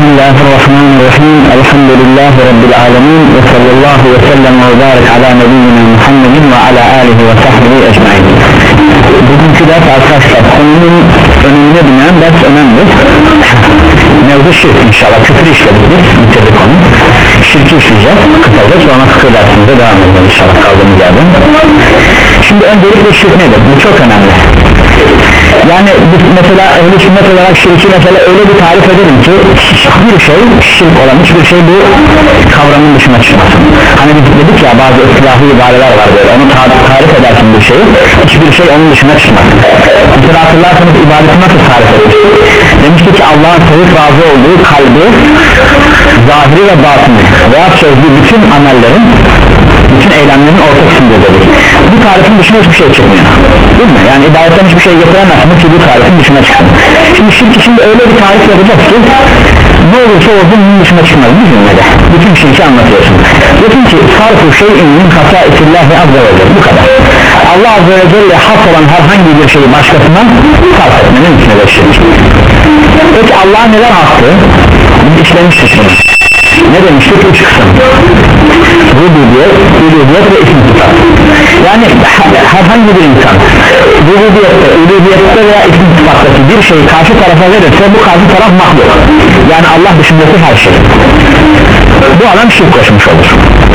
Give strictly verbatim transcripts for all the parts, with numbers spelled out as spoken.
Bismillahirrahmanirrahim. Elhamdülillahi Rabbil alemin. Ve sallallahu ve sellem ve barik ala nebiyyina Muhammedin ve ala alihi ve sahbihi ecmaîn. Bugünkü ders arkadaşlar konunun önüne binen ders önemli. Mevzu şirk inşallah. Küfür işledik biz. Bitirdik onu. Şirki işleyeceğiz. Kısaca sonra fıkıh dersimize devam edeceğiz inşallah kaldığımız yerden. Şimdi öncelikle şirk nedir? Bu çok önemli. Yani biz mesela ehl-i sünnet olarak şirki mesela öyle bir tarif edelim ki bir şey şirk olan hiçbir şey bu kavramın dışına çıkmasın. Hani biz dedik ya bazı ıslahi ibareler var böyle onu tarif edersin bir şeyi hiçbir şey onun dışına çıkmasın. Mesela hatırlarsanız ibadeti nasıl tarif etmiş? Demişti ki Allah'ın sevip razı olduğu kalbi, zahiri ve batını veya sözlü bütün amellerin, bütün eylemlerin ortasında dedik. Bu tarifin dışına hiçbir şey çıkmıyor, değil mi? Yani ibadetten hiçbir şey getiremezsiniz ki bu tarifin dışına çıkın. Şimdi şirk için öyle bir tarif yapacağız ki ne olursa olsun bunun dışına çıkmaz bir cümlede. Bütün şirki anlatıyorsun. Diyorsun ki sarfu şeyin min hasaisillah ve azze ve celle, bu kadar. Allah azze ve celle has olan herhangi bir şeyi başkasına sarf etmenin içine de şirk. Peki Allah'a neler hastı? Biz işlemiştik bunu. Ne demiştik? Üç kısım. Rububiyet, uluhiyet ve isim sıfat. Yani herhangi bir insan rububiyette, uluhiyette veya isim sıfattaki bir şeyi karşı tarafa verirse bu karşı taraf mahluk. Yani Allah dışındaki her şey. Bu adam şirk koşmuş olur.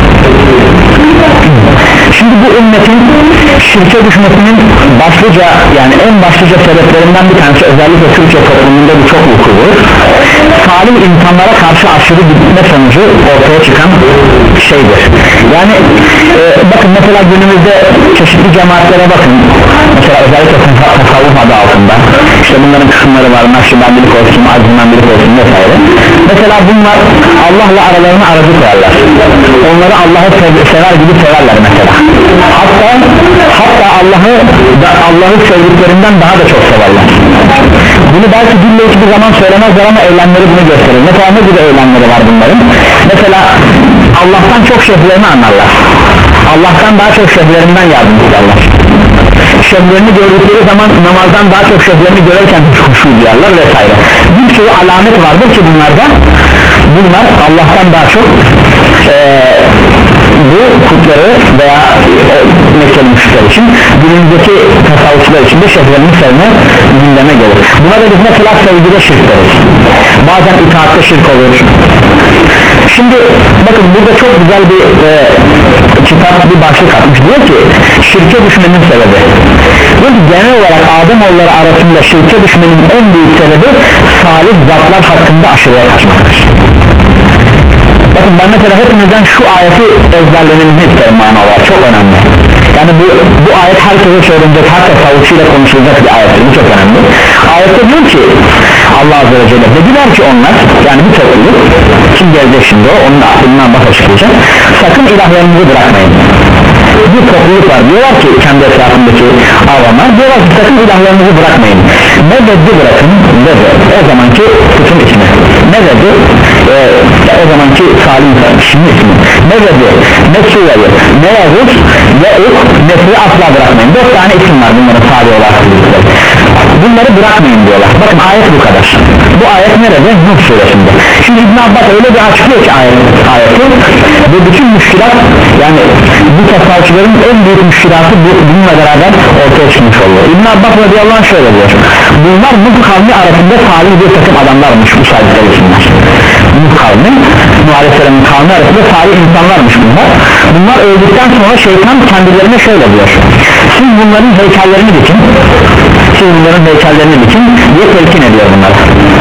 Şimdi bu ümmetin şirke düşmesinin başlıca, yani en başlıca sebeplerinden bir tanesi, özellikle Türkiye toplumunda bu çok vuku bulur. Salih insanlara karşı aşırı gitme sonucu ortaya çıkan şeydir. Yani e, bakın mesela günümüzde çeşitli cemaatlere bakın. Mesela özellikle tasavvuf adı altında işte bunların kısımları var, Nakşibendilik olsun, Azimendilik olsun vesaire. Mesela bunlar Allah'la aralarına aracı koyarlar. Onları Allah'ı sever gibi severler mesela. Hatta hatta Allah'ı Allah'ı sevdiklerinden daha da çok severler. Bunu belki dille hiçbir zaman söylemezler ama eylemleri bunu gösterir. Mesela ne gibi eylemleri var bunların? Mesela Allah'tan çok şeylerini anlarlar. Allah'tan daha çok şeylerinden yardım isterler. Şeylerini gördükleri zaman namazdan daha çok şeylerini görürken huşu duyarlar vesaire. Bir sürü alamet vardır ki bunlarda bunlar Allah'tan daha çok ee, bu kutları veya Mekkeli müşrikler için günümüzdeki tasavvufçular için de şeylerini sevme gündeme gelir. Buna da biz mesela sevgide şirk deriz. Bazen itaatte şirk olur. Şimdi bakın burada çok güzel bir e, kitap bir başlık atmış, diyor ki şirke düşmenin sebebi. Diyor ki genel olarak Ademoğulları arasında şirke düşmenin en büyük sebebi salih zatlar hakkında aşırıya kaçmaktır. Bakın ben mesela hepinizden şu ayeti ezberlemenizi isterim mana olarak, çok önemli. Yani bu, bu ayet herkese söylenecek, her tasavvufçuyla konuşulacak bir ayettir, bu çok önemli. Ayette diyor ki Allah azze ve celle, dediler ki onlar, yani bir topluluk, kim gelecek şimdi o, onun aklından bak açıklayacak, sakın ilahlarınızı bırakmayın. Bir topluluk var, diyorlar ki kendi etrafındaki avama, diyorlar ki sakın ilahlarınızı bırakmayın. Ne dedi bırakın, dedi o zamanki bütün ismi, ne dedi e, o zamanki salim şimdi ismi, ne dedi, ne Suva'yı, ne Yavuz, ne Uk, ne Su'yu asla bırakmayın. Dört tane isim var bunların salih olarak, bunları bırakmayın diyorlar. Bakın ayet bu kadar. Bu ayet nerede? Nuh suresinde. Şimdi İbn Abbas öyle bir açıklıyor ki ayet, ayeti ve bütün müşkilat, yani bu tasavvufçuların en büyük müşkilatı bu, bununla beraber ortaya çıkmış oluyor. İbn Abbas radıyallahu anh şöyle diyor: bunlar Nuh kavmi arasında salih bir takım adamlarmış, bu saydıkları isimler. Nuh kavmi, Nuh aleyhisselamın kavmi arasında salih insanlarmış bunlar. Bunlar öldükten sonra şeytan kendilerine şöyle diyor: siz bunların heykellerini dikin, siz bunların heykellerini dikin diye telkin ediyor bunlara.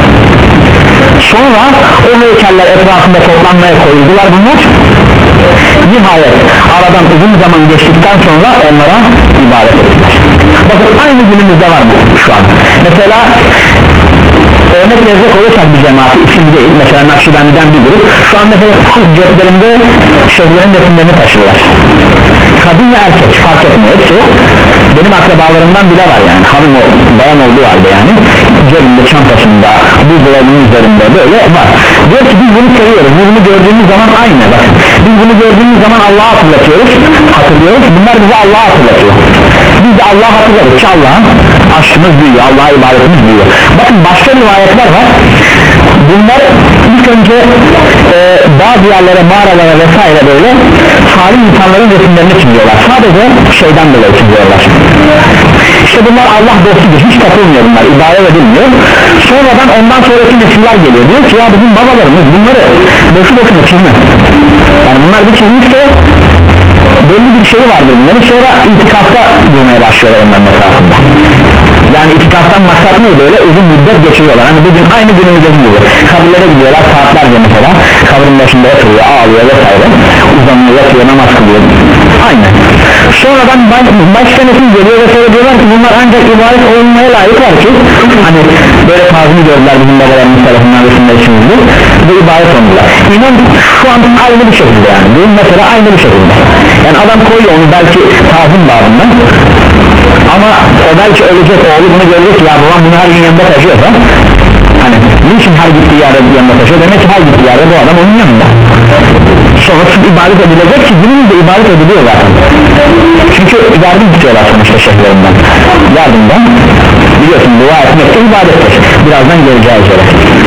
Sonra o heykeller etrafında toplanmaya koyuldular bunlar. Nihayet aradan uzun zaman geçtikten sonra onlara ibadet ettiler. Bakın aynı günümüzde var mı şu an? Mesela örnek verecek olursak bir cemaat isim değil, mesela Nakşibendi'den bir grup şu an mesela ceplerinde şeyhlerin resimlerini taşırlar. Kadın ve erkek fark etmiyor, hepsi benim akrabalarımdan bile var, yani hanım o, bayan olduğu halde, yani cebinde, çantasında, buzdolabının üzerinde böyle var. Diyor ki biz bunu seviyoruz, biz bunu gördüğümüz zaman aynı, bakın biz bunu gördüğümüz zaman Allah'a hatırlatıyoruz, hatırlıyoruz, bunlar bize Allah'a hatırlatıyor. Biz biz de Allah'a hatırladık ki Allah'a aşkımız büyüyor, Allah'a ibadetimiz büyüyor. Bakın başka rivayetler var, bunlar ilk önce e, bazı yerlere, mağaralara vesaire böyle salih insanların resimlerini çiziyorlar, sadece şeyden dolayı çiziyorlar. İşte bunlar Allah dostudur, hiç takılmıyor bunlar, ibadet edilmiyor. Sonradan ondan sonraki nesiller geliyor, diyor ki ya bizim babalarımız bunları boşu boşuna çizmez, yani bunlar bir çizmişse belli bir şey vardır bunların. Sonra itikafta durmaya başlıyorlar onların etrafında. Yani itikaftan maksat ne, böyle uzun müddet geçiriyorlar. Hani bugün aynı günümüzde gibi kabirlere gidiyorlar saatlerce, mesela kabrin başında oturuyor, ağlıyor vesaire, uzanıyor, yatıyor, namaz kılıyor, aynı. Sonradan başka nesil geliyor ve sonra diyorlar ki bunlar ancak ibadet olmaya layıklar ki hani böyle tazimi gördüler bizim babalarımız tarafından resimler içimizde ve ibadet oldular. İnan şu an aynı bir şekilde, yani bu mesela aynı bir şekilde, yani adam koyuyor onu belki tazim babından, ama o belki ölecek, oğlu bunu görecek, ya babam bunu her gün yanında taşıyorsa hani niçin her gittiği yerde yanında taşıyor, demek ki her gittiği yerde bu adam onun yanında, sonra ibadet edilecek ki bunun da ibadet ediliyor zaten, çünkü yardım tutuyorlar sonuçta şeyhlerinden, yardımdan biliyorsun, dua etmek de ibadettir, birazdan geleceğiz öyle.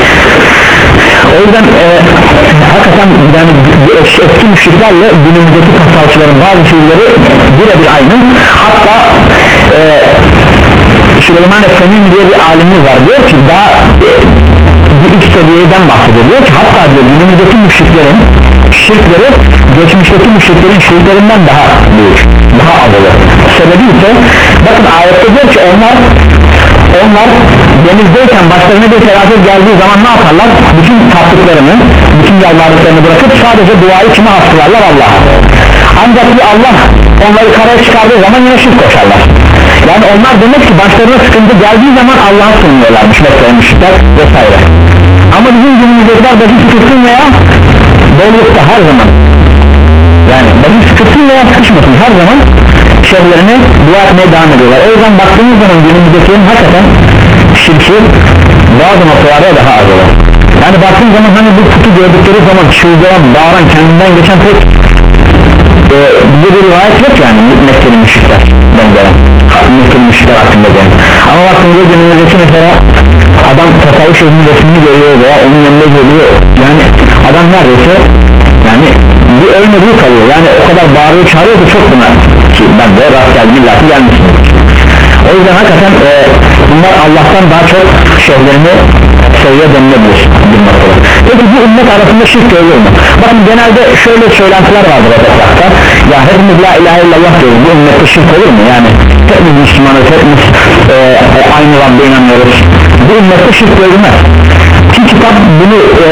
O yüzden e, hakikaten yani eski müşriklerle günümüzdeki tasavvufçuların bazı şeyleri birebir aynı. Hatta e, Süleyman Efendi diye bir alimimiz var, diyor ki daha e, bir üst seviyeden bahsediyor, diyor ki hatta diyor günümüzdeki müşriklerin şirkleri geçmişteki müşriklerin şirklerinden daha büyük, daha az olur. Sebebi ise bakın ayette diyor ki onlar onlar denizdeyken başlarına bir felaket geldiği zaman ne yaparlar? Bütün taptıklarını, bütün yalvardıklarını bırakıp sadece duayı kime hasılarlar? Allah'a. Ancak bir Allah onları karaya çıkardığı zaman yine şirk koşarlar. Yani onlar demek ki başlarına sıkıntı geldiği zaman Allah'a sığınıyorlarmış, mesela müşrikler vesaire. Ama bizim günümüzdekiler basit sıkıntın veya bollukta her zaman, yani basit sıkıntın veya sıkışmasın her zaman şeylerine dua etmeye devam ediyorlar. O yüzden baktığımız zaman günümüzdekilerin hakikaten şirki bazı noktalarda daha az olur. Yani baktığımız zaman hani bu kutu gördükleri zaman çığlığa bağıran, kendinden geçen pek e, bir bir rivayet yok yani Mekke'li müşrikler benzeren, Mekke'li müşrikler hakkında yani. Ama baktığımızda günümüzdeki mesela adam tasavvuf şeyhinin resmini görüyor veya onun yanında geliyor, yani adam neredeyse yani bir ölmediği kalıyor, yani o kadar bağırıyor çağırıyor ki çok buna ki ben de rast geldim, illaki gelmişsin. O yüzden hakikaten e, bunlar Allah'tan daha çok şeylerini seviye denilebilir bir noktada. Peki bu ümmet arasında şirk görülür mü? Bakın genelde şöyle söylentiler vardır etrafta, ya hepimiz la ilahe illallah diyoruz, bu ümmette şirk olur mu? Yani hepimiz Müslümanız, hepimiz e, e, aynı Rabbe inanıyoruz, bu ümmette şirk görülmez ki kitap bunu e,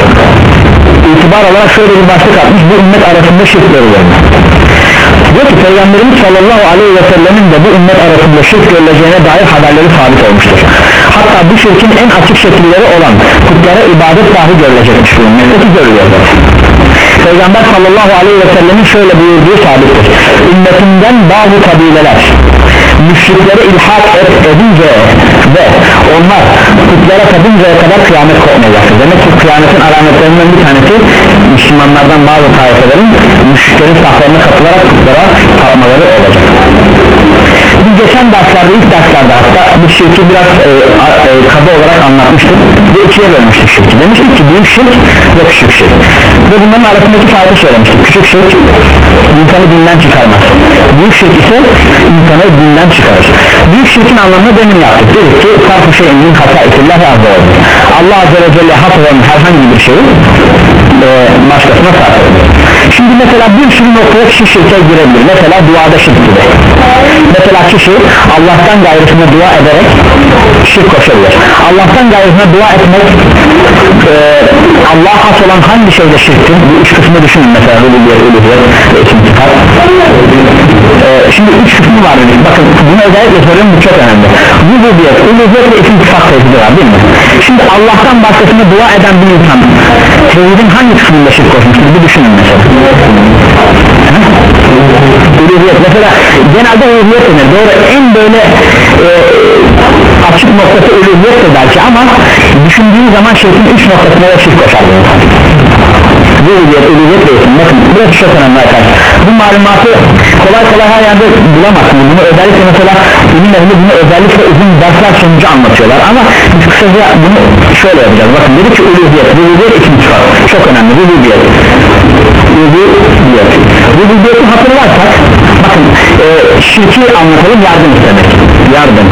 itibar olarak şöyle bir başlık atmış, bu ümmet arasında şirk görülür mü? Diyor ki Peygamberimiz sallallahu aleyhi ve sellemin de bu ümmet arasında şirk görüleceğine dair haberleri sabit olmuştur. Hatta bu şirkin en açık şekilleri olan putlara ibadet dahi görülecekmiş, bu ümmette görülüyor. Peygamber sallallahu aleyhi ve sellemin şöyle buyurduğu sabittir: ümmetinden bazı kabileler müşriklere ilhak et, edince ve onlar putlara tapıncaya kadar kıyamet kopmayacaktır. Demek ki kıyametin alametlerinden bir tanesi Müslümanlardan bazı tayfelerin müşriklerin saflarına katılarak putlara tapmaları olacak. Biz geçen derslerde, ilk derslerde hatta bu şirki biraz e, e, kaba olarak anlatmıştık ve ikiye bölmüştük şirki. Demiştik ki büyük şirk ve küçük şirk ve bunların arasındaki farkı söylemiştik. Küçük şirk insanı dinden çıkarmaz, büyük şirk ise insanı dinden çıkarır. Büyük şirkin anlamını demin yaptık, dedik ki farklı şeyin min hata itillahi azze ve celle, Allah azze ve celle hak olan herhangi bir şeyi e, başkasına sarf ediyor. Şimdi mesela bir sürü noktaya kişi şirke girebilir, mesela duada şirk gibi. Mesela kişi Allah'tan gayrısına dua ederek şirk koşabilir. Allah'tan gayrısına dua etmek e, Allah'a has olan hangi şeyde şirktir? Bu üç kısmı düşünün, mesela rububiyet, uluhiyet ve isim sıfat. E, şimdi üç kısmı var dedik, bakın bunu özellikle soruyorum, bu çok önemli. Rububiyet, uluhiyet ve isim sıfat tevhidi var değil mi? Şimdi Allah'tan başkasına dua eden bir insan tevhidin hangi kısmında şirk koşmuştur? Bir düşünün mesela. Uluhiyet mesela, genelde uluhiyet denir, doğru, en böyle e, açık noktası uluhiyet de belki, ama düşündüğü zaman şirkin üç noktasına da şirk koşar. Uluhiyet, uluhiyet değilsin, bakın burası çok önemli arkadaşlar. Bu malumatı kolay kolay her yerde bulamazsınız. Bunu özellikle mesela ilim ehli bunu özellikle uzun dersler sonucu anlatıyorlar ama biz kısaca bunu şöyle yapacağız. Bakın dedi ki uluhiyet, rububiyet ikinci var, çok önemli. Rububiyet rububiyet rububiyeti hatırlarsak bakın e, şirki anlatalım, yardım istemek, yardım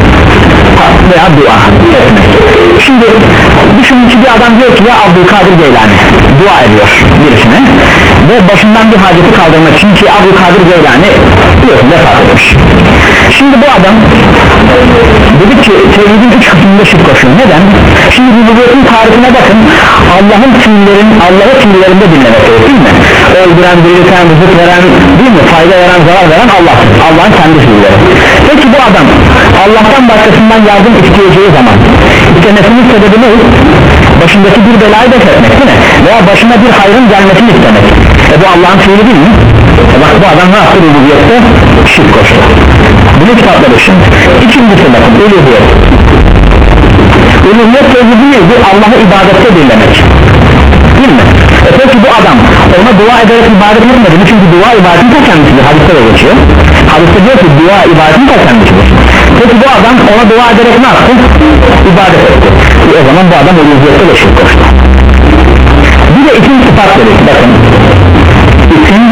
veya dua etmek. Şimdi düşünün ki bir adam diyor ki ya Abdülkadir Geylani dua ediyor birisine ve başından bir haceti kaldırmak için, ki Abdülkadir Geylani biliyorsun vefat etmiş. Şimdi bu adam dedi ki tevhidin üç kısmında şirk koşuyor. Neden? Şimdi rububiyetin tarifine bakın. Allah'ın fiillerin Allah'ın fiillerinde dinlemek değil mi? Öldüren, dirilten, rızık veren değil mi? Fayda veren, zarar veren Allah. Allah'ın kendi fiilleri. Peki bu adam Allah'tan başkasından yardım isteyeceği zaman istemesinin sebebi ne? Başındaki bir belayı def etmek değil mi? Veya başına bir hayrın gelmesini istemek. E bu Allah'ın fiili değil mi? E bak bu adam ne yaptı rububiyette? Şirk koştu. Bunu kitapları şimdi. İkincisi bakın uluhiyet. Uluhiyet tevhidi neydi? Allah'ı ibadette dinlemek. Değil mi? E peki bu adam ona dua ederek ibadet etmedi mi? Çünkü dua ibadetin ta kendisidir. Hadiste de geçiyor. Hadiste diyor ki dua ibadetin ta kendisidir. Peki bu adam ona dua ederek ne yaptı? İbadet etti. E o zaman bu adam uluhiyette de şirk koştu. Bir de isim sıfat dedik. Bakın isim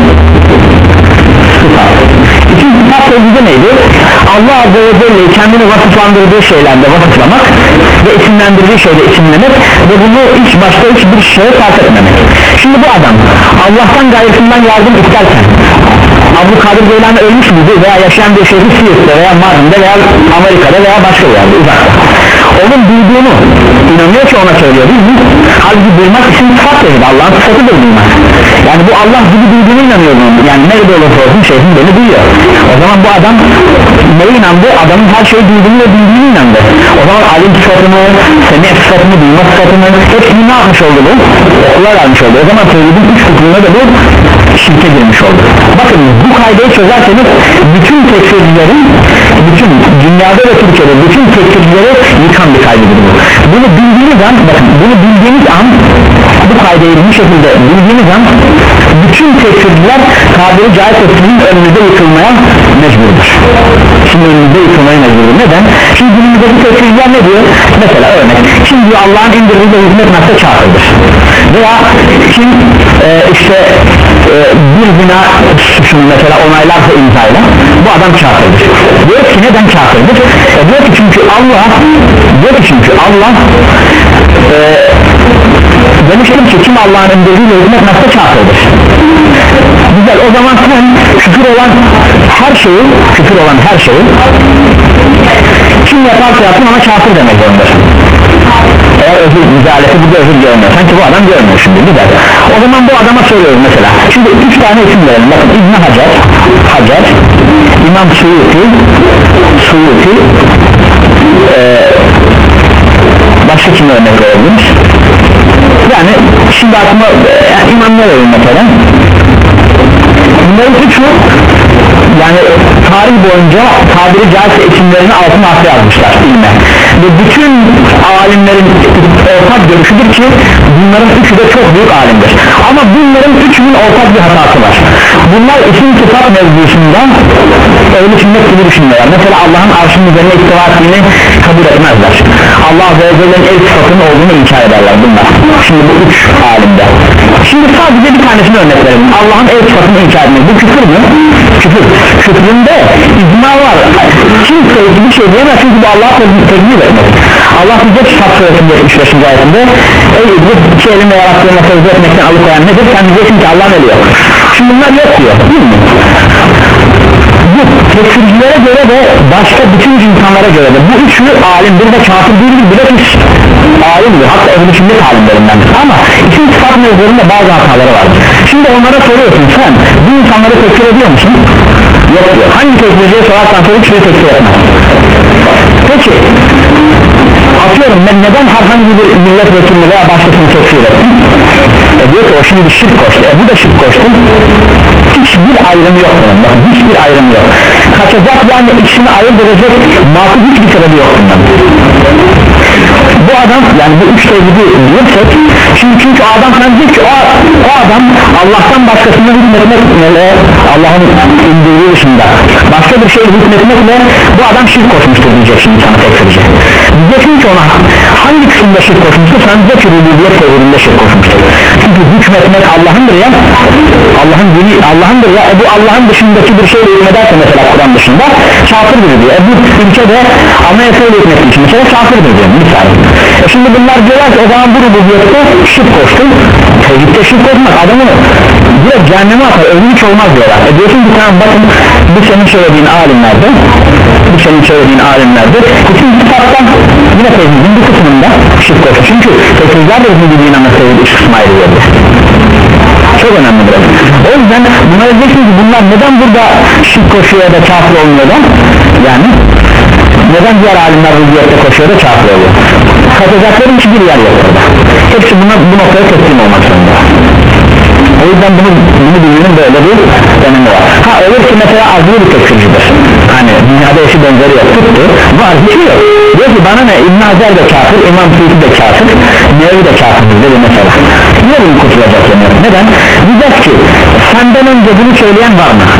sıfat. İsim sıfat tevhidi neydi? Allah Azze ve Celle kendini vasıflandırdığı şeylerde vasıflamak ve isimlendirdiği şeyde isimlemek ve bunu hiç başka hiçbir şeye fark etmemek. Şimdi bu adam Allah'tan gayretinden yardım isterken Abdülkadir Geylani ölmüş müydü veya yaşayan bir şeyi Siirt'te veya Mardin'de veya Amerika'da veya başka bir yerde uzakta, onun duyduğunu inanıyor ki ona söylüyor değil mi? Halbuki duymak için sıfat dedi, Allah'ın sıfatıdır duymak. Yani bu Allah gibi duyduğunu inanıyor bunun. Yani nerede olursa olsun şeyhin beni duyuyor. O zaman bu adam neye inandı? Adamın her şeyi duyduğunu ve bildiğini inandı. O zaman alim sıfatını, semih sıfatını, duyma sıfatını hepsini ne yapmış oldu bu? Okula vermiş oldu. O zaman tevhidin üç hükmünde de bu şirke girmiş oldu. Bakın bu kaydeyi çözerseniz bütün tekfircilerin, bütün dünyada ve Türkiye'de bütün tekfircileri yıkan bir kaydedir bu. Bunu bildiğiniz an, bakın bunu bildiğiniz an, bu kaydeyi bu şekilde bildiğiniz an bütün tekfirciler tabiri caizse sizin önünüzde yıkılmaya mecburdur. Şimdi önünüzde yıkılmaya mecburdur. Neden? Şimdi günümüzdeki tekfirciler ne diyor? Mesela örnek, kim diyor Allah'ın indirdiği hizmet nasıl kafirdir? Veya kim e, işte e, bir zina suçunu mesela onaylarsa imzayla bu adam kafirdir. Diyor ki neden kafirdir? E, diyor ki çünkü Allah diyor ki çünkü Allah e, demiştim ki kim Allah'ın indirdiği hizmet nasıl kafirdir? Güzel, o zaman sen küfür olan her şeyi küfür olan her şeyi kim yaparsa yapsın ona kafir demek zorundasın. Eğer özür müdahalesi bu da özür görmüyor, sanki bu adam görmüyor şimdi güzel. O zaman bu adama söylüyoruz mesela, şimdi üç tane isim verelim, bakın İbn Hacer Hacer, İmam Suyuti Suyuti ee, başka kim örnek verebiliriz? Yani şimdi aklıma yani İmam ne verelim mesela? Bunların üçü yani tarih boyunca tabiri caizse isimlerini altın harfle yazmışlar ilme. Ve bütün alimlerin ortak görüşüdür ki bunların üçü de çok büyük alimdir. Ama bunların üçünün ortak bir hatası var. Bunlar isim sıfat mevzusunda öyle sünnet gibi düşünüyorlar. Mesela Allah'ın arşının üzerine istiva ettiğini kabul etmezler. Allah Azze ve Celle'nin el sıfatının olduğunu inkar ederler bunlar. Şimdi bu üç alimde. Şimdi sadece bir tanesini örnek verelim. Allah'ın el sıfatını inkar etmek. Bu küfür mü? Küfür. Küfründe icma var. Kimse bir şey diyemez çünkü bu Allah'a tekbir etmek. Allah bize kitap suresinde yetmiş beşinci ayetinde ey iblis iki elimle yarattığına secde etmekten alıkoyan nedir? Sen diyeceksin ki Allah'ın eli yok. Şimdi bunlar yok diyor. Değil mi? Bu tekfircilere göre de başka bütün insanlara göre de bu üçü alimdir ve kafir değildir, bilakis alimdir, hatta ehl-i sünnet alimlerindendir ama isim sıfat mevzularında bazı hataları vardır. Şimdi onlara soruyorsun, sen bu insanları tekfir ediyor musun? Yok diyor. Hangi tekfirciye sorarsan sor hiçbiri tekfir etmez. Peki atıyorum ben neden herhangi bir milletvekilini veya başkasını tekfir ettim? E diyor ki o şimdi şirk koştu, e bu da şirk koştu. Hiçbir ayrım yok bunun, bakın hiçbir ayrım yok. Kaçacak yani ikisini ayırt edecek makul hiçbir sebebi yok bundan. Bu adam yani bu üç tevhidi bilirsek, şimdi çünkü adam sen diyor ki o, o adam Allah'tan başkasına hükmetmekle, Allah'ın indirdiği dışında başka bir şey hükmetmekle bu adam şirk koşmuştur diyeceksin sana tekfirci. Diyeceksin ki ona hangi kısımda şirk koşmuştur? Sen de ki rububiyet tevhidinde şirk koşmuştur. Çünkü hükmetmek Allah'ındır ya, Allah'ın dini Allah'ındır ya, e bu Allah'ın dışındaki bir şeyle hükmederse mesela Kur'an dışında kafirdir diyor. E bu ülkede anayasayla hükmettiği için mesela kafirdir diyor misal. E şimdi bunlar diyorlar ki o zaman bu rububiyette şirk koştu, tevhidde şirk koşmak adamı direkt cehenneme atar, ölüm hiç olmaz diyorlar. E diyorsun ki tamam bakın bu senin söylediğin alimlerde, bu senin söylediğin alimlerde bütün kitaptan yine tevhidin bu kısmında şirk koştu. Çünkü tevhidler de bildiğin ama tevhid üç kısmı ayrılıyordu. Çok önemlidir. O yüzden buna diyeceksiniz ki bunlar neden burada şirk koşuyor da kafir olmuyor da, yani neden diğer alimler rububiyette koşuyor da kafir oluyor? Katacakların hiçbir yer yok burada. Hepsi buna, bu noktaya teslim olmak zorunda. O yüzden bunu, bunu bilmenin böyle bir önemi var. Ha olur ki mesela azılı bir tekfircidir, hani dünyada eşi benzeri yok, tuttu var, hiçbir yok. Diyor ki bana ne, İbn Hacer de kafir, İmam Suyuti de kafir, Nevi de kafir dedi mesela. Niye bunu kurtulacak yani? Neden? Diyeceğiz ki senden önce bunu söyleyen var mı?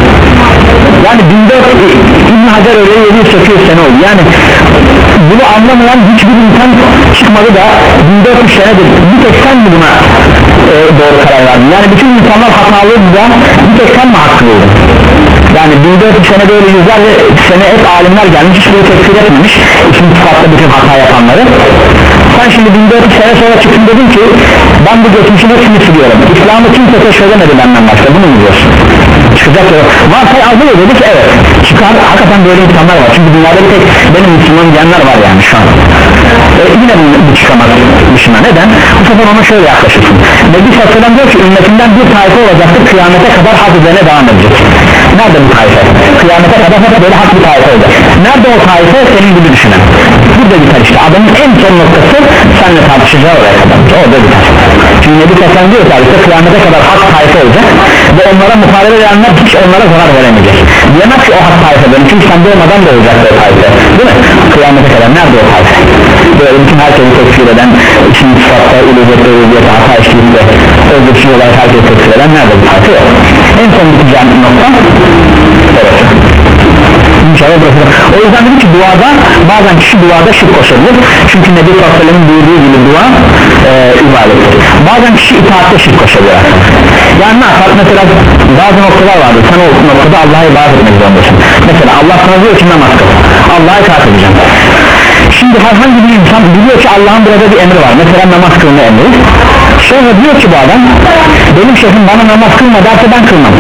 Yani bin dört yüz İbn Hacer öyle yedi yüz sekiz yüz sene oldu. Yani bunu anlamayan hiçbir insan çıkmadı da bin dört yüz senedir bir tek sen mi buna e, doğru karar verdin? Yani bütün insanlar hatalıydı da bir tek sen mi haklıydı? Yani bin dört yüz senede öyle yüzlerce sene hep alimler gelmiş, hiçbiri tekfir etmemiş ikinci sıfatta bütün hata yapanları. Sen şimdi bin dört yüz sene sonra çıktın dedin ki ben bu geçmişin hepsini siliyorum, İslam'ı kimse keşfedemedi benden başka, bunu mu diyorsun? Çıkacak ya, varsay azı mı dedik? Evet çıkar, hakikaten böyle insanlar var çünkü dünyada bir tek benim Müslüman diyenler var yani şu an. E, yine bu çıkamaz dışına. Neden? Bu sefer ona şöyle yaklaşırsın. Nebi Sallallahu diyor ki ümmetinden bir tayfa olacaktır, kıyamete kadar hak üzerine devam edecek. Nerede bu tayfa? Kıyamete kadar hep böyle hak bir tayfa olacak. Nerede o tayfa? Senin gibi düşünen. Burada biter işte, adamın en son noktası seninle tartışacağı oraya kadar, orada biter. Çünkü Nebi Sallallahu diyor ki kıyamete kadar hak tayfa olacak ve onlara muhalefet edenler hiç onlara zarar veremeyecek. Diyemez ki o hak tayfa benim, çünkü sen doğmadan da olacak o tayfa, değil mi? Kıyamete kadar nerede o tayfa? Böyle bütün herkesi tekfir eden, ikinci sıfatta ilüzette ilüzette hata işliğinde öldürüşü olarak herkesi tekfir eden nerede bu tayfa yok? En son biteceğim nokta evet. İnşallah burası. O yüzden dedim ki duada bazen kişi duada şirk koşabilir, çünkü Nebi Sallallahu aleyhi ve sellem'in buyurduğu gibi dua e, ibadettir. Bazen kişi itaatte şirk koşabilir. Yani ne yapar? Mesela bazı noktalar vardır, sen o noktada Allah'a ibadet etmek zorundasın. Mesela Allah sana diyor ki namaz kıl, Allah'a itaat edeceğim. Şimdi herhangi bir insan biliyor ki Allah'ın burada bir emri var, mesela namaz kılma emri. Sonra diyor ki bu adam benim şeyhim bana namaz kılma derse ben kılmam,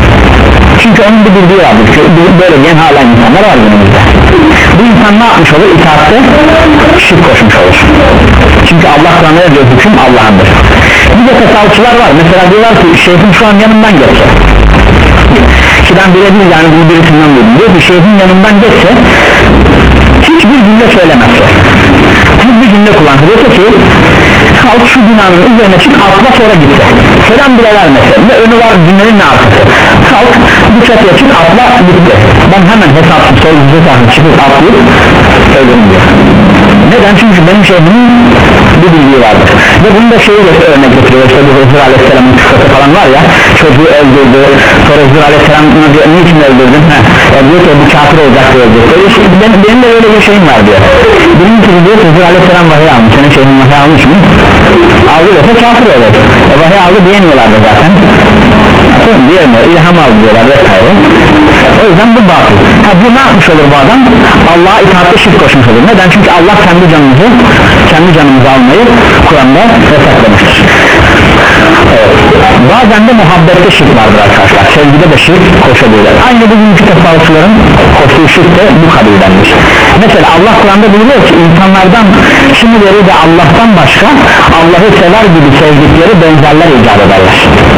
çünkü onun bir bildiği vardır, böyle diyen hala insanlar var günümüzde. Bu insan ne yapmış olur? İtaatte şirk koşmuş olur, çünkü Allah Kur'an'da diyor hüküm Allah'ındır. Bir de tasavvufçular var, mesela diyorlar ki şeyhim şu an yanımdan geçse, ki ben birebir yani bunu birisinden duydum, diyor ki şeyhim yanımdan geçse hiçbir cümle söylemezse, hiçbir cümle kullanır, diyorsa ki kalk şu binanın üzerine çık, atla sonra gitse, selam bile vermese, ne önü var cümlenin ne arkası, kalk bu çatıya çık, atla gitti, ben hemen hesapsız sorumlusu sahip çıkıp atlayıp öldürüm diyor. Neden? Çünkü benim şeyhimin bir bildiği vardır ve bunu da şeyi örnek getiriyor, işte bu Hızır Aleyhisselam'ın kıssası falan var ya, çocuğu öldürdü, sonra Hızır Aleyhisselam'ın diyor niçin öldürdün? He, e diyor ki bu kafir olacak diyor, öyle şey, benim, benim de öyle bir şeyim var diyor. Birincisi diyor Hızır Aleyhisselam vahiy almış, senin şeyhin vahiy almış mı? Aldı yoksa kafir olur, e, vahiy aldı diyemiyorlardı zaten, diyemiyor, ilham aldı diyorlar vesaire. O yüzden bu batıl. Ha bu ne yapmış olur bu adam? Allah'a itaatte şirk koşmuş olur. Neden? Çünkü Allah kendi canımızı kendi canımızı almayı Kur'an'da yasaklamıştır. Evet. Bazen de muhabbette şirk vardır arkadaşlar, sevgide de şirk koşabilirler. Aynı bugünkü tasavvufçuların koştuğu şirk de bu kabildendir. Mesela Allah Kur'an'da buyuruyor ki insanlardan kimileri de Allah'tan başka Allah'ı sever gibi sevdikleri benzerler icat ederler.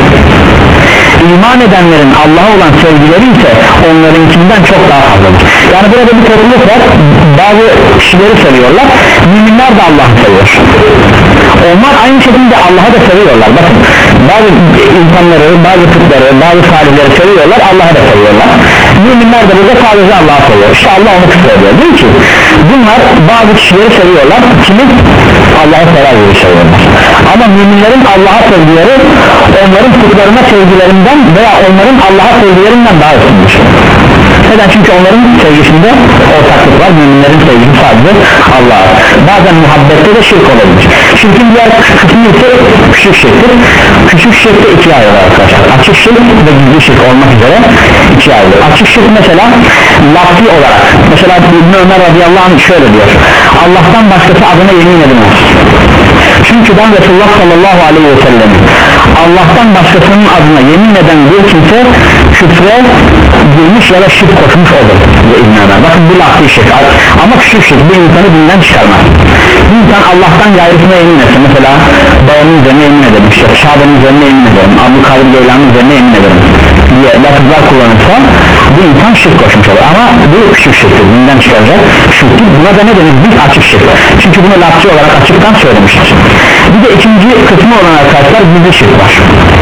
İman edenlerin Allah'a olan sevgileri ise onlarınkinden çok daha fazladır. Yani burada bir topluluk var, bazı kişileri seviyorlar, müminler de Allah'ı seviyor. Onlar aynı şekilde Allah'ı da seviyorlar. Bakın bazı insanları, bazı kutları, bazı salihleri seviyorlar, Allah'ı da seviyorlar. Müminler de burada sadece Allah'ı seviyor. İşte Allah onu kısalıyor. Diyor ki bunlar bazı kişileri seviyorlar, kimi Allah'ı sever gibi seviyorlar. ama müminlerin Allah'a sevgileri onların putlarına sevgilerinden veya onların Allah'a sevgilerinden daha üstündür. Neden? Çünkü onların sevgisinde ortaklık var, müminlerin sevgisi sadece Allah'a. Bazen muhabbette de şirk olabilir. Şirkin diğer kısmı ise küçük şirktir. Küçük şirkte ikiye ayrılır arkadaşlar. Açık şirk ve gizli şirk olmak üzere ikiye ayrılır. Açık şirk mesela lafzi olarak, mesela İbn Ömer radıyallahu anh şöyle diyor: Allah'tan başkası adına yemin edilmez. Çünkü ben Resulullah sallallahu aleyhi ve sellem Allah'tan başkasının adına yemin eden bir kimse küfre girmiş ya da şirk koşmuş olur. Bakın bu lafzi şirk ama küçük şirk bir insanı dinden çıkarmaz. Bir insan Allah'tan gayrısına yemin etsin, mesela babamın üzerine yemin ederim, işte Şaban'ın üzerine yemin ederim, Abu Kadir Geylani'nin üzerine yemin ederim diye lafızlar kullanırsa bu insan şirk koşmuş olur. Ama bu küçük şirktir, dinden çıkaracak şirktir. Buna da ne denir? Bir açık şirk. Çünkü bunu lafzi olarak açıktan söylemiştir. Bir de ikinci kısmı olan arkadaşlar gizli şirk var.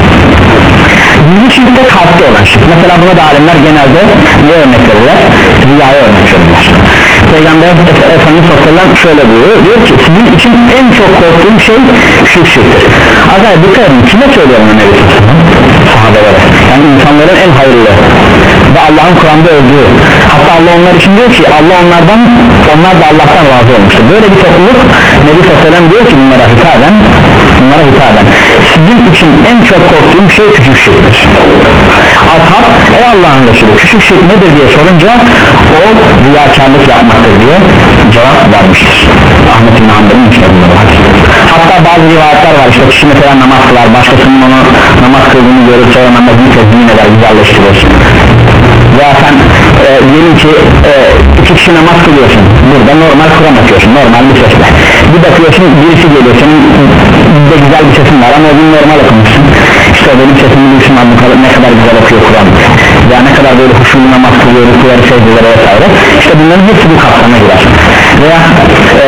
Gizli şirk de kalpte olan şirk. Mesela buna da alimler genelde ne örnek verirler? Rüyaya örnek verirler. Peygamber Efendimiz sallallahu aleyhi ve sellem şöyle buyuruyor, diyor ki sizin için en çok korktuğum şey şu şirktir. Azar dikkat edin, kime söylüyorum o nevi sahabelere, yani insanların en hayırlı ve Allah'ın Kur'an'da öldüğü, hatta Allah onlar için diyor ki Allah onlardan, onlar da Allah'tan razı olmuştur. Böyle bir topluluk Nebi sallallahu aleyhi ve sellem diyor ki bunlara hitaben bunlara hitaben sizin için en çok korktuğum şey küçük şirktir. Ashab ey Allah'ın Resulü küçük şirk nedir diye sorunca o riyakarlık yapmaktır diye cevap vermiştir. Ahmet bin Hanbel'in içinde var. Hatta bazı rivayetler var, işte kişi mesela namaz kılar, başkasının onu namaz kıldığını görür, sonra namazını tezmin eder, güzelleştirir. Veya sen e, diyelim ki e, iki kişi namaz kılıyorsun, burada normal Kur'an okuyorsun, normal bir sesle. Bir bakıyorsun birisi geliyor, senin de güzel bir sesin var ama o gün normal okumuşsun. İşte o benim sesimi duysun, ne kadar güzel okuyor Kur'an ya ne kadar böyle huşulu namaz kılıyor, rükuları, secdeleri vesaire. İşte bunların hepsi bu kapsama girer. Veya e,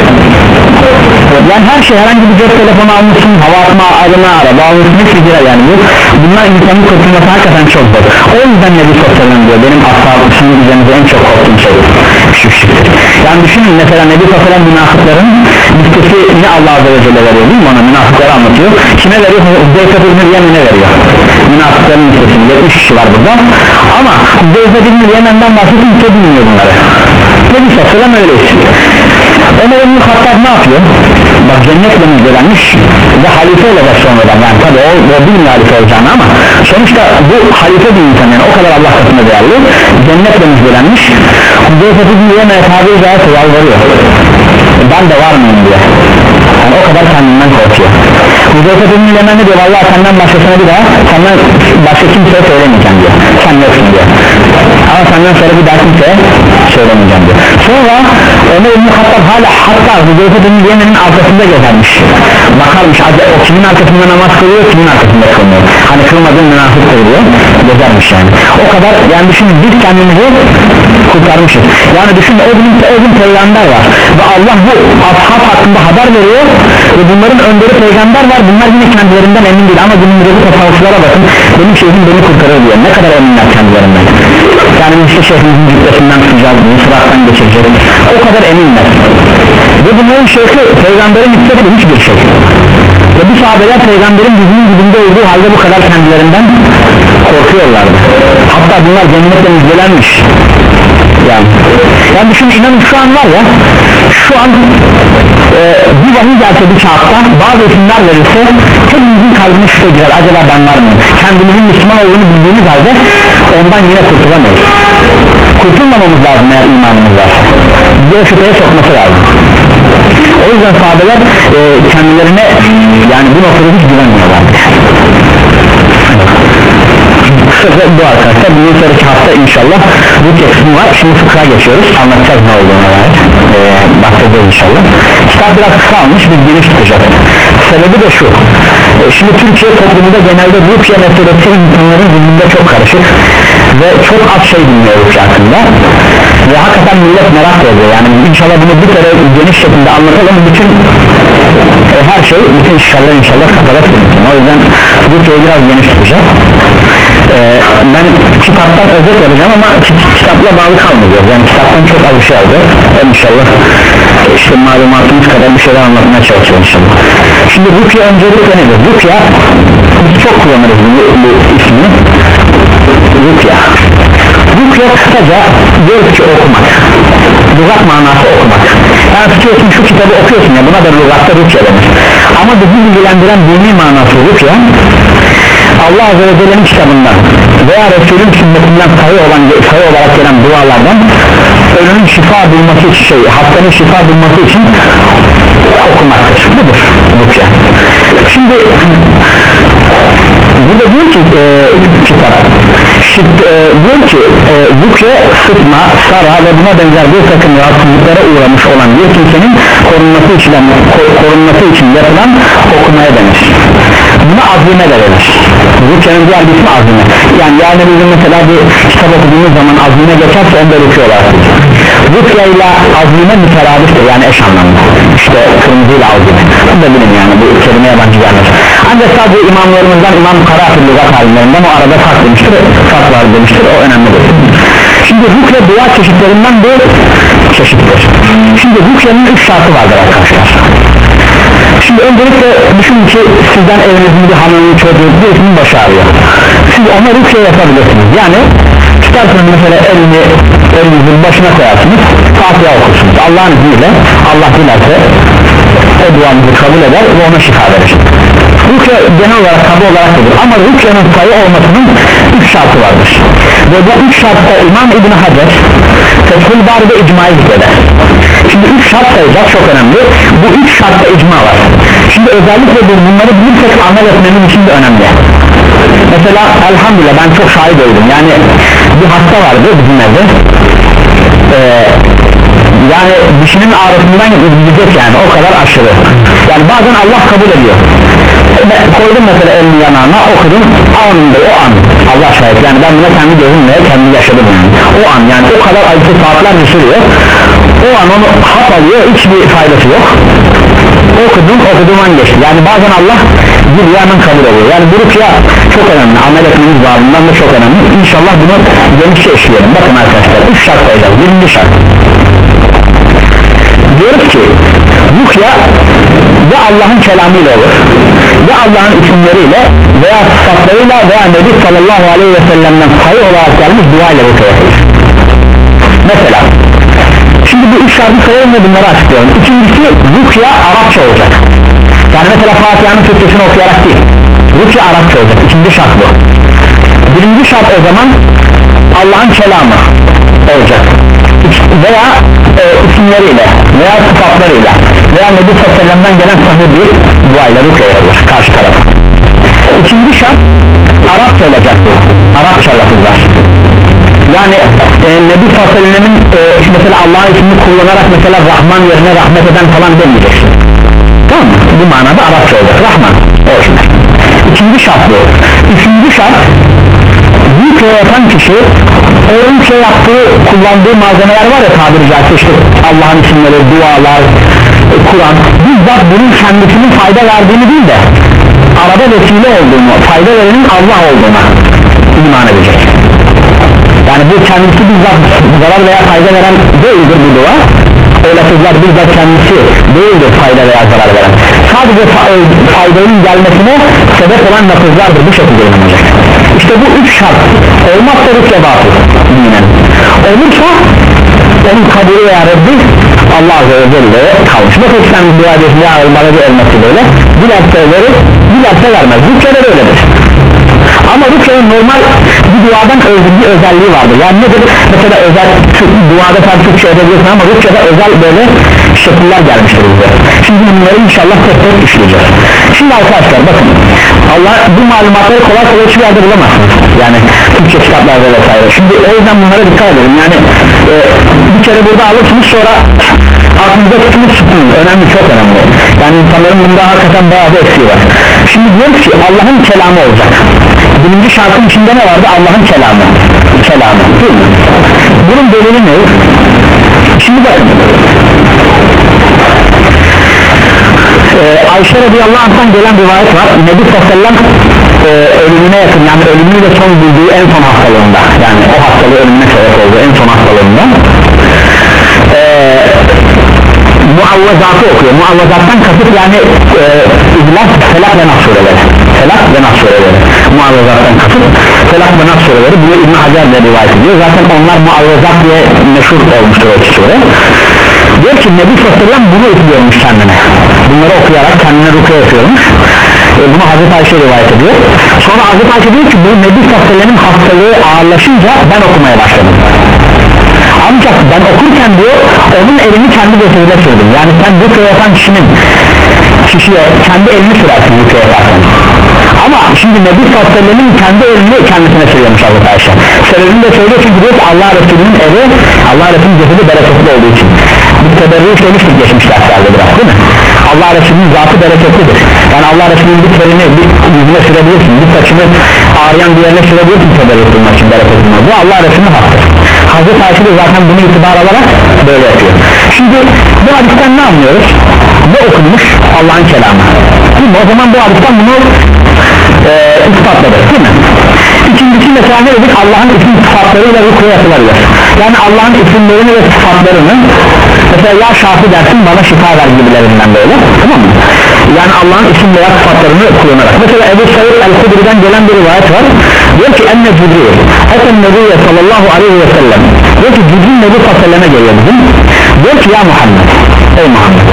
yani her şey, herhangi bir cep telefonu almışsın, hava atma, arama, araba almışsın, hepsi girer yani bu. Bunlar insanın kurtulması hakikaten çok zor. O yüzden Nebi Sosyal'ın diyor benim ashabımın üzerinde en çok korktuğum şey küçük şirktir. Yani düşünün mesela Nebi Sosyal'ın münafıkların listesini Allah Azze ve Celle veriyor değil mi, ona münafıkları anlatıyor. Kime veriyor? Zeyfet İbn-i Yemen'e veriyor münafıkların listesini. yetmiş kişi var burada ama Zeyfet İbn-i Yemen'den bahsedin, kimse bilmiyor bunları. Nebi Sosyal'ın öyle istiyor. Ömer İbn-i Hattab ne yapıyor? Bak cennetle müjdelenmiş ve halife olacak sonradan, yani tabi o, o bilmiyor halife olacağını ama sonuçta bu halife bir insan, yani o kadar Allah katında değerli, cennetle müjdelenmiş. Zeyfet İbn-i Yemen'e tabiri caizse yalvarıyor, ben de var mıyım diye, yani o kadar kendinden korkuyor. Zeyfet İbn-i Yemen diyor, vallahi senden başkasına bir daha, senden başka kimseye söylemeyeceğim diyor, sen yoksun diyor, ama senden sonra bir daha kimseye söylemeyeceğim diyor. Sonra Ömer İbn-i Hattab hala hatta Zeyfet İbn-i Yemen'in arkasında gezermiş, bakarmış o kimin arkasında namaz kılıyor, kimin arkasında kılmıyor, hani kılmadığın münafık kılıyor, gezermiş yani. O kadar, yani düşünün biz kendimizi kurtarmışız. Yani düşünün o gün, o gün peygamber var ve Allah bu ashab hakkında haber veriyor ve bunların önderi peygamber var, bunlar yine kendilerinden emin değil ama günümüzdeki tasavvuflara bakın, benim şeyhim beni kurtarır diyor, ne kadar eminler kendilerinden. Yani işte şeyhimizin cübbesinden tutacağız, bunu sıraktan geçireceğiz, o kadar eminler ve bunların şeyhi peygamberin hissettiği hiçbir şey ve bu sahabeler peygamberin dizinin dibinde olduğu halde bu kadar kendilerinden korkuyorlardı. Hatta bunlar cennetle müjdelenmiş yani. Yani düşünün, inanın şu an var ya, şu an e, bir vahiy gelse bir kağıtta bazı isimler verirse hepimizin kalbine şüphe girer, acaba ben var mıyım? Kendimizin Müslüman olduğunu bildiğimiz halde ondan yine kurtulamayız. Kurtulmamamız lazım eğer imanımız var, bize şüpheye sokması lazım. O yüzden sahabeler e, kendilerine yani bu noktada hiç güvenmiyorlar. Kısaca bu arkadaşlar, bunun sonraki hafta inşallah bu kısmı var. Şimdi fıkra geçiyoruz, anlatacağız ne olduğuna dair ee, bahsedeceğiz inşallah. Kitap biraz kısa almış, biz geniş tutacağız. Sebebi de şu, ee, şimdi Türkiye toplumunda genelde rukiye meselesi insanların zihninde çok karışık ve çok az şey bilmiyor rukiye hakkında ve hakikaten millet merak ediyor. Yani inşallah bunu bir kere geniş şekilde anlatalım, bütün e, her şey, bütün inşallah inşallah kafada tutulsun. O yüzden rukiyeyi biraz geniş tutacağız. ee, ben kitaptan özet yapacağım ama kitapla bağlı kalmayacağız, yani kitaptan çok az bir şey aldı inşallah, işte malumatımız kadar bir şeyler anlatmaya çalışacağım inşallah. Şimdi rükya öncelikle nedir? Rükya, biz çok kullanırız bu, bu ismi rükya. Rükya kısaca diyoruz ki okumak, lügat manası okumak. Yani tutuyorsun şu kitabı okuyorsun ya, buna da lügatta rükya denir. Ama bizi ilgilendiren dini manası rükya, Allah Azze ve Celle'nin kitabından veya Resulün sünnetinden sayı olan sayı olarak gelen dualardan ölünün şifa bulması için, şey, hastanın şifa bulması için okumaktır. Budur rükya. Şimdi burada diyor ki e, kitap Şimdi, e, diyor ki e, rükya, sıtma, sara ve buna benzer bir takım rahatsızlıklara uğramış olan bir kimsenin korunması için, korunması için yapılan okumaya denir. Buna azime de denir. Rükyanın diğer bir ismi azime. Yani yani bizim mesela bir kitap okuduğumuz zaman azime geçerse onda rükya olarak rükya ile azime müteradiftir, yani eş anlamlı. İşte kırmızı ile azime, bunu da bilin, yani bu kelime yabancı gelmez. Ancak sadece imamlarımızdan İmam Karafi lügat alimlerinden o arada fark demiştir, fark var demiştir, o önemlidir. Şimdi rükya dua çeşitlerinden bir çeşittir. Şimdi rükyanın üç şartı vardır arkadaşlar. Şimdi öncelikle düşünün ki sizden evinizin bir hanımın çocuğu birisinin başı ağrıyor, siz ona rükya yapabilirsiniz. Yani tutarsınız mesela elini elinizin başına koyarsınız, Fatiha okursunuz, Allah'ın izniyle Allah dilerse o duanızı kabul eder ve ona şifa verir. Rükya genel olarak tabi olarak olur ama rükyanın sayı olmasının üç şartı vardır ve bu üç şartta İmam İbn-i Hacer Fethül Bari'de icmayı zikreder. Şimdi üç şart sayacağız, çok önemli. Bu üç şartta icma var. Şimdi özellikle bunları bilirsek amel etmemiz için de önemli. Mesela elhamdülillah ben çok şahit oldum, yani bir hasta vardı bizim evde, ee, yani dişinin ağrısından gidecek, yani o kadar aşırı, yani bazen Allah kabul ediyor. Koydum mesela elini yanağına, okudum, anında o an Allah şahit, yani ben buna kendi gözümle kendi yaşadım yani. O an, yani o kadar acı saatlerce sürüyor, o an onu hap alıyor, hiçbir faydası yok, okudum okudum an geçti. Yani bazen Allah bir hemen kabul ediyor. Yani bu rükya çok önemli, amel etmemiz bağımından da çok önemli. İnşallah bunu genişçe işleyelim. Bakın arkadaşlar, üç şart koyacağız. Birinci şart, diyoruz ki rükya ya Allah'ın kelamıyla olur, ya Allah'ın isimleriyle veya sıfatlarıyla veya Nebi sallallahu aleyhi ve sellem'den sayı olarak gelmiş dua ile rükya yapılır. Mesela şimdi bu üç şartı sayalım ve bunları açıklayalım. İkincisi, rükya Arapça olacak. Yani mesela Fatiha'nın Türkçesini okuyarak değil, rükya Arapça olacak. İkinci şart bu. Birinci şart o zaman Allah'ın kelamı olacak veya e, isimleriyle veya sıfatlarıyla veya Nebi sallallahu aleyhi ve sellem'den gelen sahih bir duayla rükya yapılır karşı tarafa. İkinci şart Arapça olacak bu, Arapça lafızlar. Yani e, Nebi sallallahu aleyhi ve sellem'in e, mesela Allah'ın ismini kullanarak mesela Rahman yerine rahmet eden falan demeyeceksin, tamam mı? Bu manada Arapça olacak, Rahman orijinal. İkinci şart bu. Üçüncü şart, rükya yapan kişi o rükya yaptığı, kullandığı malzemeler var ya, tabiri caizse işte Allah'ın isimleri, dualar, e, Kur'an, bizzat bunun kendisinin fayda verdiğini değil de arada vesile olduğunu, fayda verenin Allah olduğuna iman edecek. Yani bu kendisi bizzat zarar veya fayda veren değildir bu dua, o lafızlar bizzat kendisi değildir fayda veya zarar veren, sadece faydanın gelmesine sebep olan lafızlardır, bu şekilde inanacak. İşte bu üç şart olmazsa rükya batıl dinen, olursa onun kabulü veya reddi Allah Azze ve Celle'ye kalmış. Bakın sen dua ediyorsun ya bana bir elması böyle, dilerse verir, dilerse vermez. Rükya da öyledir. Ama rükyanın normal bir duadan bir özelliği vardır. Yani nedir? Mesela özel duada tabi Türkçe edebilirsin ama rükyada özel böyle şekiller gelmiştir bize. Şimdi bunları inşallah tek tek işleyeceğiz. Şimdi arkadaşlar bakın, Allah bu malumatları kolay kolay hiçbir yerde bulamazsınız. Yani Türkçe kitaplarda vesaire. Şimdi o yüzden bunlara dikkat edelim. Yani e, bir kere burada alırsınız, sonra aklınıza tutunuz tutunuz. Önemli, çok önemli. Yani insanların bunda hakikaten bayağı bir eksiği var. Şimdi diyoruz ki Allah'ın kelamı olacak. Birinci şartın içinde ne vardı? Allah'ın kelamı. Kelamı değil mi? Bunun delili ne? Şimdi bakın, ee, Ayşe radıyallahu anh'tan gelen rivayet var. Nebi sallallahu aleyhi ve sellem e, ölümüne yakın, yani ölümüyle son bulduğu en son hastalığında, yani o hastalığı ölümüne sebep olduğu en son hastalığında e, muavvazatı okuyor. Muavvazattan kasıt yani e, İhlas, Felak ve Nas sureleri, Felak ve Nas sureleri, muavvazattan kasıt Felak ve Nas sureleri. Bunu İbn Hacer de rivayet ediyor. Zaten onlar muavvazat diye meşhur olmuştur o sure. Diyor ki Nebi sallallahu aleyhi ve sellem bunu okuyormuş kendine, bunları okuyarak kendine rukiye yapıyormuş. e, bunu Hazreti Ayşe rivayet ediyor. Sonra Hazreti Ayşe diyor ki bu Nebi sallallahu aleyhi ve sellem'in hastalığı ağırlaşınca ben okumaya başladım. Ancak ben okurken diyor onun elini kendi götürüyle sürdüm. Yani sen rukiye yapan kişinin kişiye kendi elini sürersin rukiye yaparken. Ama şimdi Nebi sallallahu aleyhi ve sellem'in kendi elini kendisine sürüyormuş Hazreti Ayşe. Sebebini de söylüyor çünkü diyor ki Allah Resulü'nün evi, Allah Resulü'nün cesedi bereketli olduğu için. Bir teberrüğü söylemiştik geçmiş derslerde biraz, değil mi? Allah Resulü'nün zatı bereketlidir. Yani Allah Resulü'nün bir terini bir yüzüne sürebilirsin, bir saçını ağrıyan bir yerine sürebilirsin teberrüğü bulmak için, bereketli. Bu Allah Resulü'nün hakkı. Hazreti Ayşe de zaten bunu itibar alarak böyle yapıyor. Şimdi bu hadisten ne anlıyoruz? Ne okunmuş? Allah'ın kelamı. Değil mi? O zaman bu hadisten bunu e, ispatladık, değil mi? İkincisi mesela ne dedik? Allah'ın isim sıfatlarıyla rukiye yapılabilir. Yani Allah'ın isimlerini ve sıfatlarını, mesela ya Şafi dersin bana şifa ver gibilerinden böyle, tamam mı? Yani Allah'ın isim veya sıfatlarını kullanarak. Mesela Ebu Said el-Hudri'den gelen bir rivayet var. Diyor ki enne Cibril eten Nebiye sallallahu aleyhi ve sellem, diyor ki Cibril Nebi sallallahu aleyhi ve sellem'e geliyor bizim. Diyor ki ya Muhammed, ey Muhammed,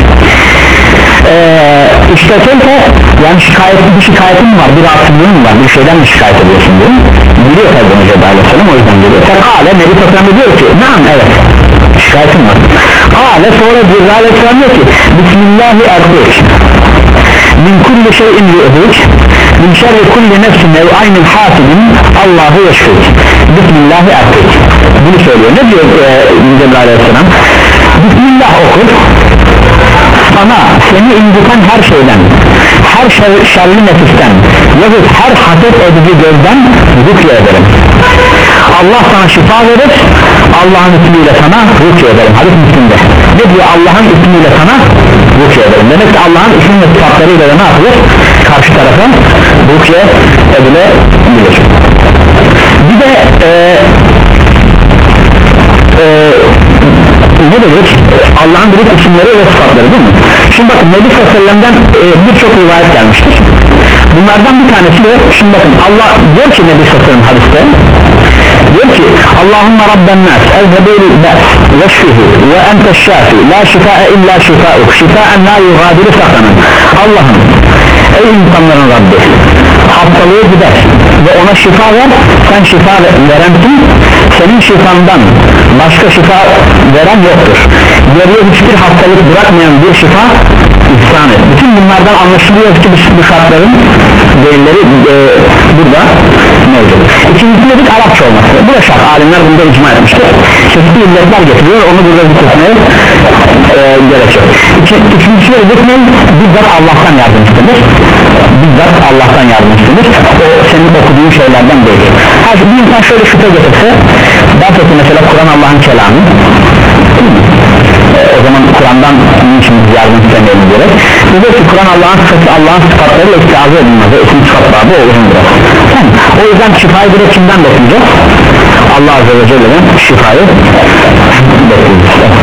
Ee, işte keyfe, yani şikayetli bir şikayetin var, bir rahatsızlığın var, bir şeyden mi şikayet ediyorsun diyor. Biliyor tabi bunu Cebrail aleyhisselam, o yüzden geliyor. Fekale Nebi sallallahu diyor ki naam, evet şikayetin var. Kale sonra Cebrail aleyhisselam diyor ki Bismillahi erdik min kulli şeyin yu'dik min şerri kulli nefsin ev aynil hasidin Allahu yeşfik. Bismillahi erdik, bunu söylüyor. Ne diyor e, Cebrail aleyhisselam? Bismillah okur, sana seni inciten her şeyden, her şer, şerli nefisten yahut her haset edici gözden rukiye ederim. Allah sana şifa verir, Allah'ın ismiyle sana rukiye ederim. Hadis Müslim'de ne diyor? Allah'ın ismiyle sana rukiye ederim. Demek ki Allah'ın ismi ve sıfatlarıyla da ne yapılır? Karşı tarafa rukiye edilebilir. Bir de eee eee ne dedik? Allah'ın büyük isimleri ve sıfatları, değil mi? Şimdi bakın Nebi sallallahu aleyhi ve sellem'den e, birçok rivayet gelmiştir. Bunlardan bir tanesi de, şimdi bakın Allah diyor ki Nebi sallallahu aleyhi ve sellem hadiste, diyor ki Allahümme Rabben nas ezhebil bes veşfihi ve enteşşafi la şifae illa şifauk şifaen la yugadiru sakanan. Allah'ım ey insanların Rabbi, hastalığı gider ve ona şifa ver, sen şifa verensin, senin şifandan başka şifa veren yoktur. Geriye hiçbir hastalık bırakmayan bir şifa ihsan et. Bütün bunlardan anlaşılıyor ki bu şartların delilleri e, burada mevcut. İkincisi dedik Arapça olması. Bu da şart, alimler bunda icma etmiştir. Çeşitli illetler getiriyor, onu burada zikretmeye e, gerek yok. İki, üçüncüsü dedik ne? Bizzat Allah'tan yardım istenir. Bizzat Allah'tan yardım istenir. O senin okuduğun şeylerden değil. Her bir insan şöyle şüphe getirse, derse ki mesela Kur'an Allah'ın kelamı, o zaman Kur'an'dan niçin yardım istemeyelim diyerek, diyor ki Kur'an Allah'ın sıfatı, Allah'ın sıfatlarıyla istiazı edilmez, isim sıfat babı o uzun biraz. Yani, o yüzden şifayı direkt kimden bekleyeceğiz? Allah Azze ve Celle'den şifayı bekleyeceğiz.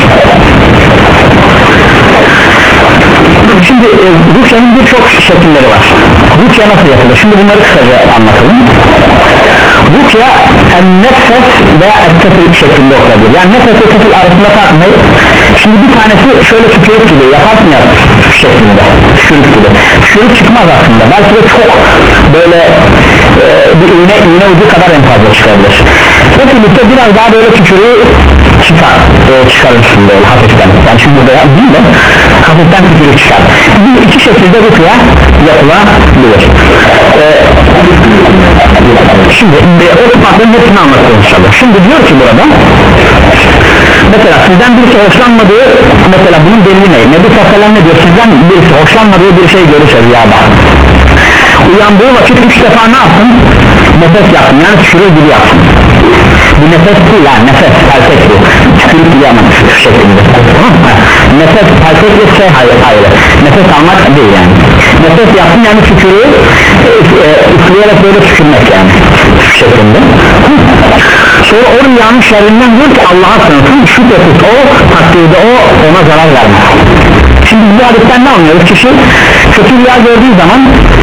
Şimdi e, Rukya'nın birçok şekilleri var. Rukya nasıl yapılır? Şimdi bunları kısaca anlatalım. Rukya en-nefes veya et-tefil şeklinde okunabilir. Yani nefes ve tefil arasında fark ne? Şimdi bir tanesi şöyle tükürük gibi yaparsın ya şeklinde, tükürük gibi. Tükürük çıkmaz aslında. Belki de çok böyle e, bir iğne, iğne ucu kadar en fazla çıkabilir. Tefillikte biraz daha böyle tükürüğü çıkar, e, çıkarırsın böyle hafiften. Yani şimdi burada değil de hafiften tükürük çıkar. Bu iki şekilde rukya yapılabilir. E, şimdi e, o sıfatların hepsini anlatalım inşallah. Şimdi diyor ki burada mesela sizden birisi hoşlanmadığı, mesela bunun delili ne? Nebi sallallahu ne diyor? Sizden birisi hoşlanmadığı bir şey görürse rüyada, uyandığı vakit üç defa ne yapsın? Nefes yapsın, yani tükürür gibi yapsın. Bir nefes değil, yani nefes perfect bu, tükürür gibi ama şu şekilde, tamam mı? Nefes perfect ve şey hayır, hayır nefes almak değil yani. Nefes yapsın, yani tükürür e, üfleyerek böyle tükürmek yani şeklinde. Sonra o rüyanın şerrinden diyor ki Allah'a sığınsın, şüphesiz o takdirde o ona zarar vermez. Şimdi bu hadisten ne anlıyoruz? Kişi kötü rüya gördüğü zaman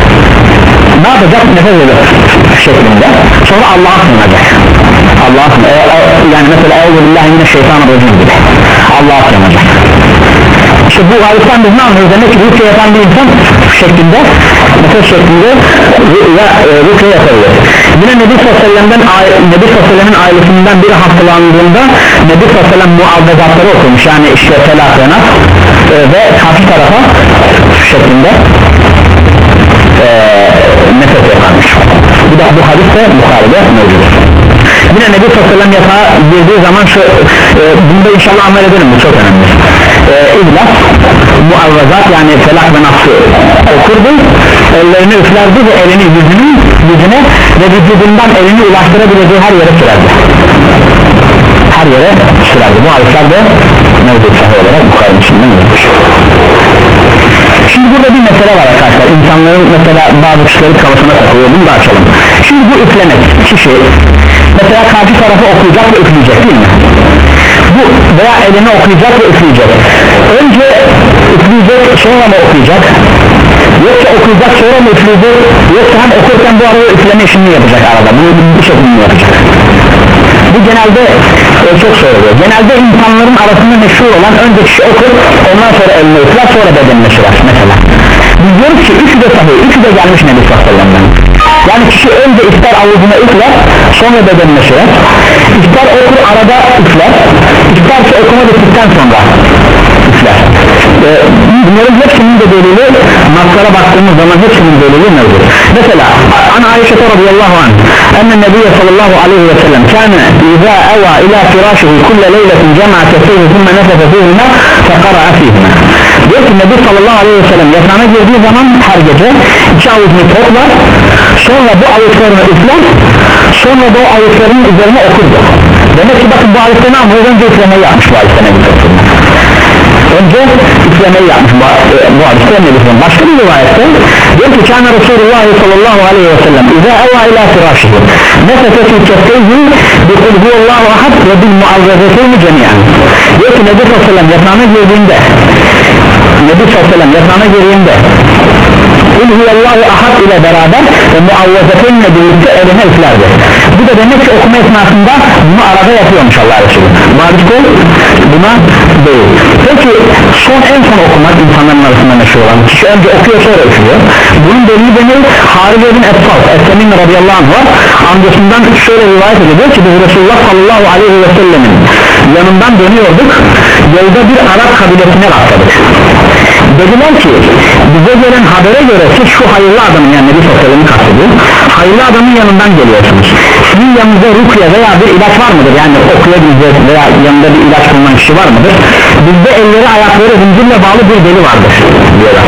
ne yapacak? Nefes alacak şeklinde. Sonra Allah'a sığınacak. Allah'a sığınacak. Yani mesela Euzubillahimineşşeytanirracim gibi Allah'a sığınacak. İşte bu hadisten biz ne anlıyoruz? Demek ki rükye yapan bir insan şeklinde, nefes şeklinde rükye yapabilir. Yine Nebi sallallahu aleyhi ve sellem'den Nebi sallallahu aleyhi ve sellem'in ailesinden biri hastalandığında Nebi sallallahu aleyhi ve sellem muavvezatları okumuş, yani işte felakena e, ve karşı tarafa şeklinde e, nefes yaparmış. Bu da bu hadis de Bukhari'de mevcut. Yine Nebi sallallahu aleyhi ve sellem yatağa girdiği zaman şu e, bunda inşallah amel edelim, bu çok önemli. e, İhlas, muavvezat yani felak ve nafsı okurdu, ellerini üflerdi ve elini yüzünün yüzüne ve vücudundan elini ulaştırabileceği her yere sürerdi. Her yere sürerdi. Bu hadisler de mevcut sahih olarak Bukhari'nin içinden mevcut. Şimdi burada bir mesele var arkadaşlar, insanların mesela bazı kişileri kafasına takılıyor, bunu da açalım. Şimdi bu üflemek, kişi mesela karşı tarafa okuyacak ve üfleyecek değil mi? Bu veya elini okuyacak ve üfleyecek. Önce üfleyecek, sonra mı okuyacak? Yoksa okuyacak, sonra mı üfleyecek? Yoksa hem okurken bu arada üfleme işini yapacak arada, bunu bir şekilde yapacak. Bu genelde e, çok soruluyor. Genelde insanların arasında meşhur olan önce kişi okur, ondan sonra elini üfler, sonra bedenine sürer mesela. Biz diyoruz ki üçü de sahih, üçü de gelmiş Nebi sallallahu aleyhi ve sellem'den. Yani kişi önce ister avucuna üfler, sonra bedenine sürer. İster okur arada üfler, isterse okuma bittikten sonra üfler. Ee, bunların hepsinin de delili, naslara baktığımız zaman hepsinin delili mevcut. Mesela an Ayşe radıyallahu anh enne Nebiye sallallahu aleyhi ve sellem kâne izâ evâ ilâ firâşihi kulle leyletin cema'a keseyhi thumme nefese fîhine fekara'a fîhine. Diyor ki Nebi sallallahu aleyhi ve sellem yatağına girdiği zaman her gece iki avucunu toplar, sonra bu avuçlarını üfler, sonra da o avuçlarının üzerine okurdu. Demek ki bakın bu hadiste ne yapıyor? Önce üflemeyi yapmış bu hadiste Nebi sallallahu aleyhi ve sellem. Önce üflemeyi yapmış bu, bu hadiste Nebi sallallahu aleyhi ve sellem. Başka bir rivayette diyor ki kâne Resulullah sallallahu aleyhi ve sellem izâ evâ ilâ firâşihi nefese fî keffeyhi bi kul huvallahu ahad ve bil muavvezeteyni cemiyen. Diyor ki Nebi sallallahu aleyhi ve sellem yatağına girdiğinde Nebi sallallahu aleyhi ve sellem yatağına girdiğinde kul huvallahu ahad ile beraber ve muavvezeteynle birlikte eline üflerdi. Bu da demek ki okuma esnasında bunu arada yapıyormuş Allah Resulü. Maalesef buna değil. Peki son en son okumak insanların arasında meşhur olan kişi önce okuyor sonra üflüyor. Bunun delili de ne? Harice bin Esfal Essemin radıyallahu anh var. Amcasından şöyle rivayet ediyor ki biz Resulullah sallallahu aleyhi ve sellemin yanından dönüyorduk, yolda bir Arap kabilesine rastladık. Dediler ki bize gelen habere göre siz şu hayırlı adamın, yani Nebi sallallahu aleyhi ve sellem'i kastediyor, hayırlı adamın yanından geliyorsunuz. Sizin yanınızda rukya veya bir ilaç var mıdır? Yani okuyabilecek veya yanında bir ilaç bulunan kişi var mıdır? Bizde elleri ayakları zincirle bağlı bir deli vardır diyorlar.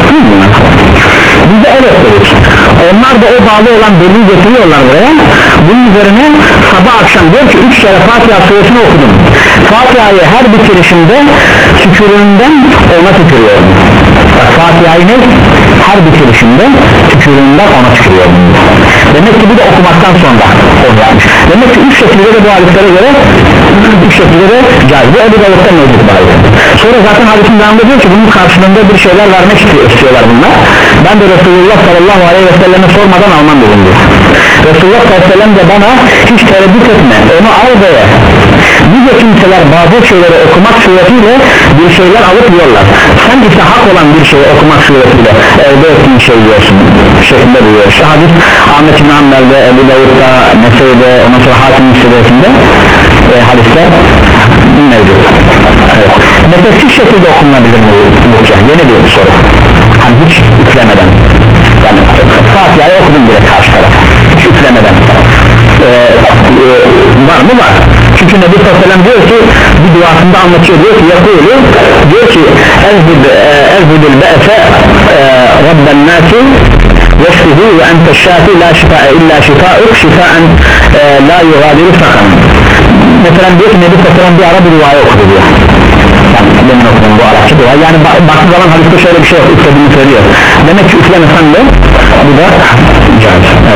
Biz de evet dedik. Onlar da o bağlı olan deliği getiriyorlar buraya. Bunun üzerine sabah akşam diyor ki üç kere Fatiha suresini okudum. Fatiha'yı her bitirişimde tükürüğünden ona tükürüyorum. Fatiha'yı ne? Her bitirişimde tükürüğünden ona tükürüyorum. Demek ki bu da okumaktan sonra onu yapmış. Demek ki üç şekilde de bu hadislere göre üç şekilde de caiz. Bu Ebu Davud'da mevcut bu hadis. Sonra zaten hadisin devamında diyor ki bunun karşılığında bir şeyler vermek istiyorlar bunlar. Ben de Resulullah sallallahu aleyhi ve selleme sormadan almam dedim diyor. Resulullah sallallahu aleyhi ve sellem de bana hiç tereddüt etme, onu al ve nice kimseler bazı şeyleri okumak suretiyle bir şeyler alıp yiyorlar. Sen ise hak olan bir şeyi okumak suretiyle elde ettiğin şey yiyorsun şeklinde diyor. İşte hadis Ahmet İbn Hanbel'de, Ebu Davud'da, Nesai'de, ondan sonra Hakim Müsvedesi'nde e, hadisler mevcut. Evet. Nefessiz şekilde okunabilir mi bu? Yeni bir soru. Hani hiç üflemeden. Yani Fatiha'yı okudum bile karşı tarafa. Hiç üflemeden. Ee, e, var mı? Var. Çünkü Nebi sallallahu aleyhi ve sellem diyor ki bir duasında anlatıyor, diyor ki yakulu diyor ki ezhidil be'fe rabben nasi yeşfihi ve ente şafi la şifae illa şifa'uk şifaen la yugadiru sakan. Mesela diyor ki Nebi sallallahu aleyhi ve sellem bir ara bir duayı okudu diyor. Yani demin okudum bu Arapça dua. Yani baktığı zaman hadiste şöyle bir şey yok, üflediğini söylüyor. Demek ki üflemesen de bu da caiz.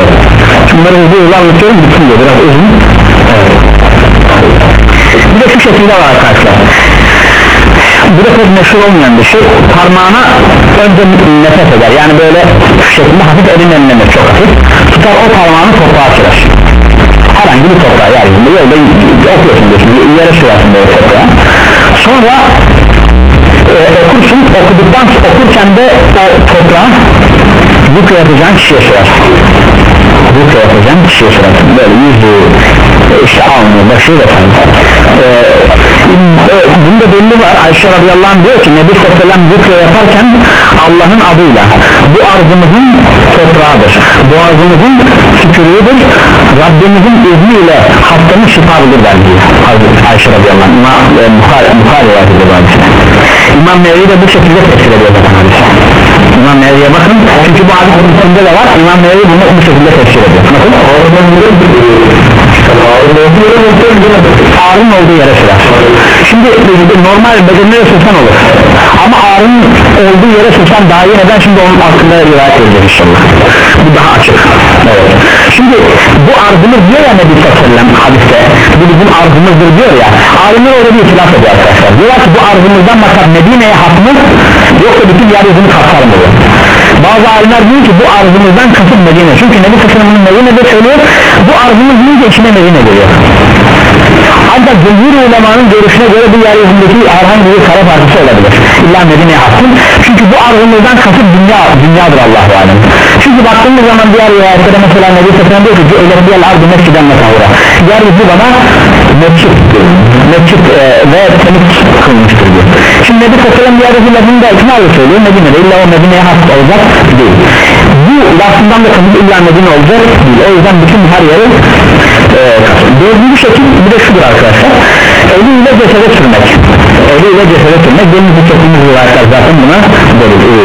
bunları hızlı hızlı anlatıyorum, bitsin diyor, biraz uzun. Evet. Bir de şu şekilde var arkadaşlar, bu da pek meşhur olmayan bir şey, parmağına önce nefes eder, yani böyle şu şekilde hafif elin önlenir, çok hafif tutar, o parmağını toprağa sürer, herhangi bir toprağa, yeryüzünde öyle okuyorsun diyorsun, yere sürersin böyle toprağa, sonra e, okursun, okuduktan okurken de o toprağa rükû yapacağın kişiye sürer, rükû yapacağın kişiye sürer, böyle yüzü işte alnı, başı ve falan. Ee, e, bunda belli var. Ayşe radıyallahu anh diyor ki Nebi sallallahu aleyhi ve sellem zikre yaparken Allah'ın adıyla, bu arzımızın toprağıdır, boğazımızın tükürüğüdür, Rabbimizin izniyle hastamız şifa bulur der diyor Ayşe radıyallahu anh. İmam e, Bukhari yazdı bu hadise. İmam Nevevi de bu şekilde tefsir ediyor zaten hadise. İmam Nevevi'ye bakın, çünkü bu hadis içinde de var, İmam Nevevi bunu bu şekilde tefsir ediyor. Bakın ağrının olduğu yere sürer. Şimdi normal bedenine sürsen olur, ama ağrının olduğu yere sürsen daha iyi, neden? Şimdi onun hakkında rivayet edilir inşallah, bu daha açık. Evet. Şimdi bu arzımız diyor ya Nebi sallallahu aleyhi ve sellem hadiste, bu bizim arzımızdır diyor ya, alimler orada bir itilaf ediyor arkadaşlar, diyorlar ki bu arzımızdan maksat Medine'ye hatmı, yoksa bütün yeryüzünü kapsar mı? Bazı alimler diyor ki bu arzımızdan kasıt Medine, çünkü Nebi sallallahu aleyhi ve sellem Medine'de söylüyor, bu arzımız deyince içine Medine geliyor. Ancak cumhur ulemanın görüşüne göre bu yeryüzündeki herhangi bir kara parçası olabilir, İlla Medine'ye hakkın, çünkü bu arzımızdan kasıt dünya, dünyadır Allah'u alem. Çünkü baktığımız zaman diğer rivayetlere mesela Nebi sallallahu aleyhi ve sellem diyor ki öyle ardı mesciden metavura, yeryüzü bana mescid, mescid e, ve temiz kılmıştır diyor. Şimdi Nebi sallallahu aleyhi ve sellem yeryüzü lafında iknalı söylüyor, Medine'de illa o Medine'ye hak olacak değil, bu lafından da kasıt illa Medine olacak değil, o yüzden bütün her yeri e, dördüncü şekil bir de şudur arkadaşlar, eliyle cesede sürmek, eliyle cesede sürmek benim bu çektiğimiz rivayetler zaten buna delil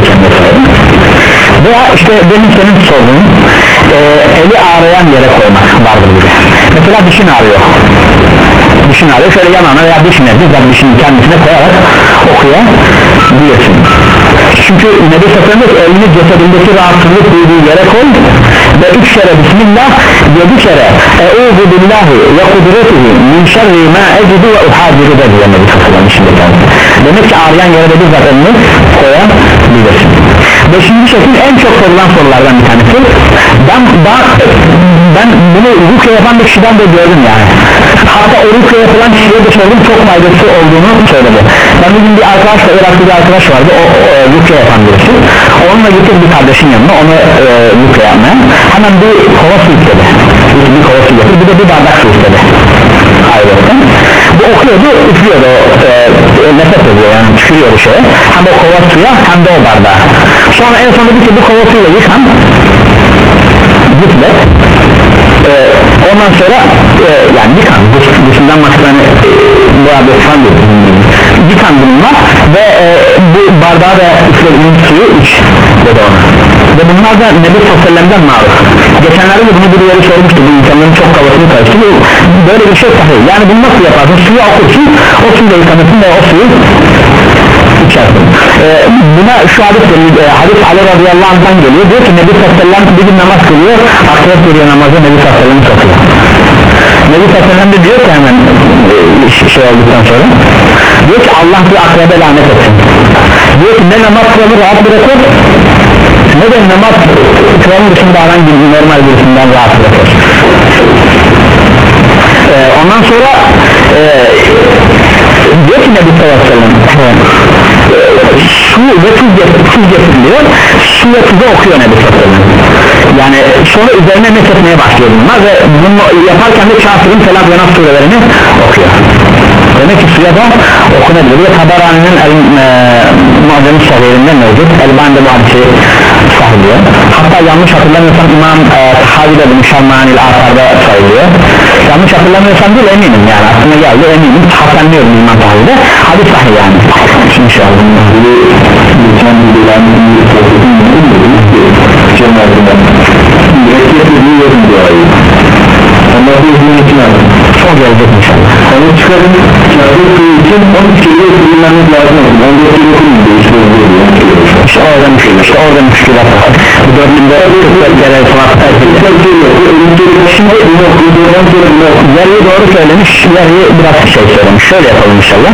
veya işte benim senin sorduğun e, eli ağrıyan yere koymak vardır bir de. Mesela dişin ağrıyor, dişin ağrıyor, şöyle yanağına veya dişine, bizzat dişinin kendisine koyarak okuyabilirsin. Çünkü Nebi sallallahu aleyhi ve sellem elini cesedindeki rahatsızlık duyduğu yere koy ve üç kere Bismillah, yedi kere Eûzu billahi ve kudretihi min şerri ma ecidu ve uhadiru da diyor Nebi sallallahu aleyhi ve sellem. Demek ki ağrıyan yere de bizzat elini koyabilirsin. Beşinci şekil en çok sorulan sorulardan bir tanesi, ben, ben, ben bunu rükû yapan bir kişiden de gördüm yani, hatta o rükû yapılan kişiye de sordum, çok faydası olduğunu söyledi. Ben bugün bir arkadaşla, Iraklı bir arkadaş vardı, o, o rükû yapan birisi, onunla gittik bir kardeşin yanına, onu e, rükû yapmaya, hemen bir kova su istedi, bir, bir kova su getir, bir de bir bardak su istedi ayrıca. Bu okuyordu, üflüyordu, e, nefes ediyor yani, tükürüyordu şeye, hem o kova suya hem de o bardağa. Sonra en sonunda bir ki bu kova suyla yıkan gitme e, ondan sonra e, yani yıkan, dışından maksatını e, bu adı yıkan yıkan bununla ve e, bu bardağı da üflediğin suyu iç dedi ona. Ve bunlar da Nebi sallallahu aleyhi ve sellem'den maruf. Geçenlerde de bunu bir yere sormuştu, bu insanların çok kafasını karıştı, böyle bir şey sahih. Yani bunu nasıl yaparsın? Suyu okursun, o suyla yıkanırsın ve o suyu içersin. Ee, buna şu hadis geliyor, e, hadis Ali radıyallahu anh'dan geliyor, diyor ki Nebi sallallahu aleyhi ve sellem bir gün namaz kılıyor, akrep geliyor namazı, Nebi sallallahu aleyhi ve sellem sokuyor. Nebi sallallahu aleyhi ve sellem de diyor ki hemen e, şey olduktan sonra, diyor ki Allah bir akrebe lanet etsin. Diyor ki ne namaz kılanı rahat bırakır, ne de namaz kılanı dışında herhangi bir normal birisinden rahat bırakır. Ee, ondan sonra e, diyor ki Nebi sallallahu aleyhi ve sellem su ve tuz getiriliyor, su ve tuzu okuyor Nebi sallallahu aleyhi ve sellem. Yani sonra üzerine mesletmeye başlıyor bunlar ve bunu yaparken de Kafir'in Felak ve Nas surelerini okuyor. Demek ki suya da okunabilir ve Tabarani'nin Mu'cem-i Sahih'inde mevcut, Elbani'de bu hadisi sahibiyor. Hatta yanlış hatırlamıyorsam İmam e, Tahavi de bunu Şarmani'l Asar'da sayılıyor. Yanlış hatırlamıyorsam değil, eminim yani, aslında geldi eminim, hasenliyorum İmam Tahavi'de, hadis sahih yani. İnşallah lütfen bilgilerini Allah'ı izniyle için alın. Son gelecek inşallah. Onu çıkarın, kâfir suyu için on üç kere bilmemiz lazım olsun. on dört kere okuyun diye işte oluyor. İşte orada müşkül, işte orada müşkülat var. Bu dördünde kırk dört kere sonra kırk dört kere ölümcül yarıyı doğru söylemiş, yarıyı biraz şey söylemiş. Şöyle yapalım inşallah.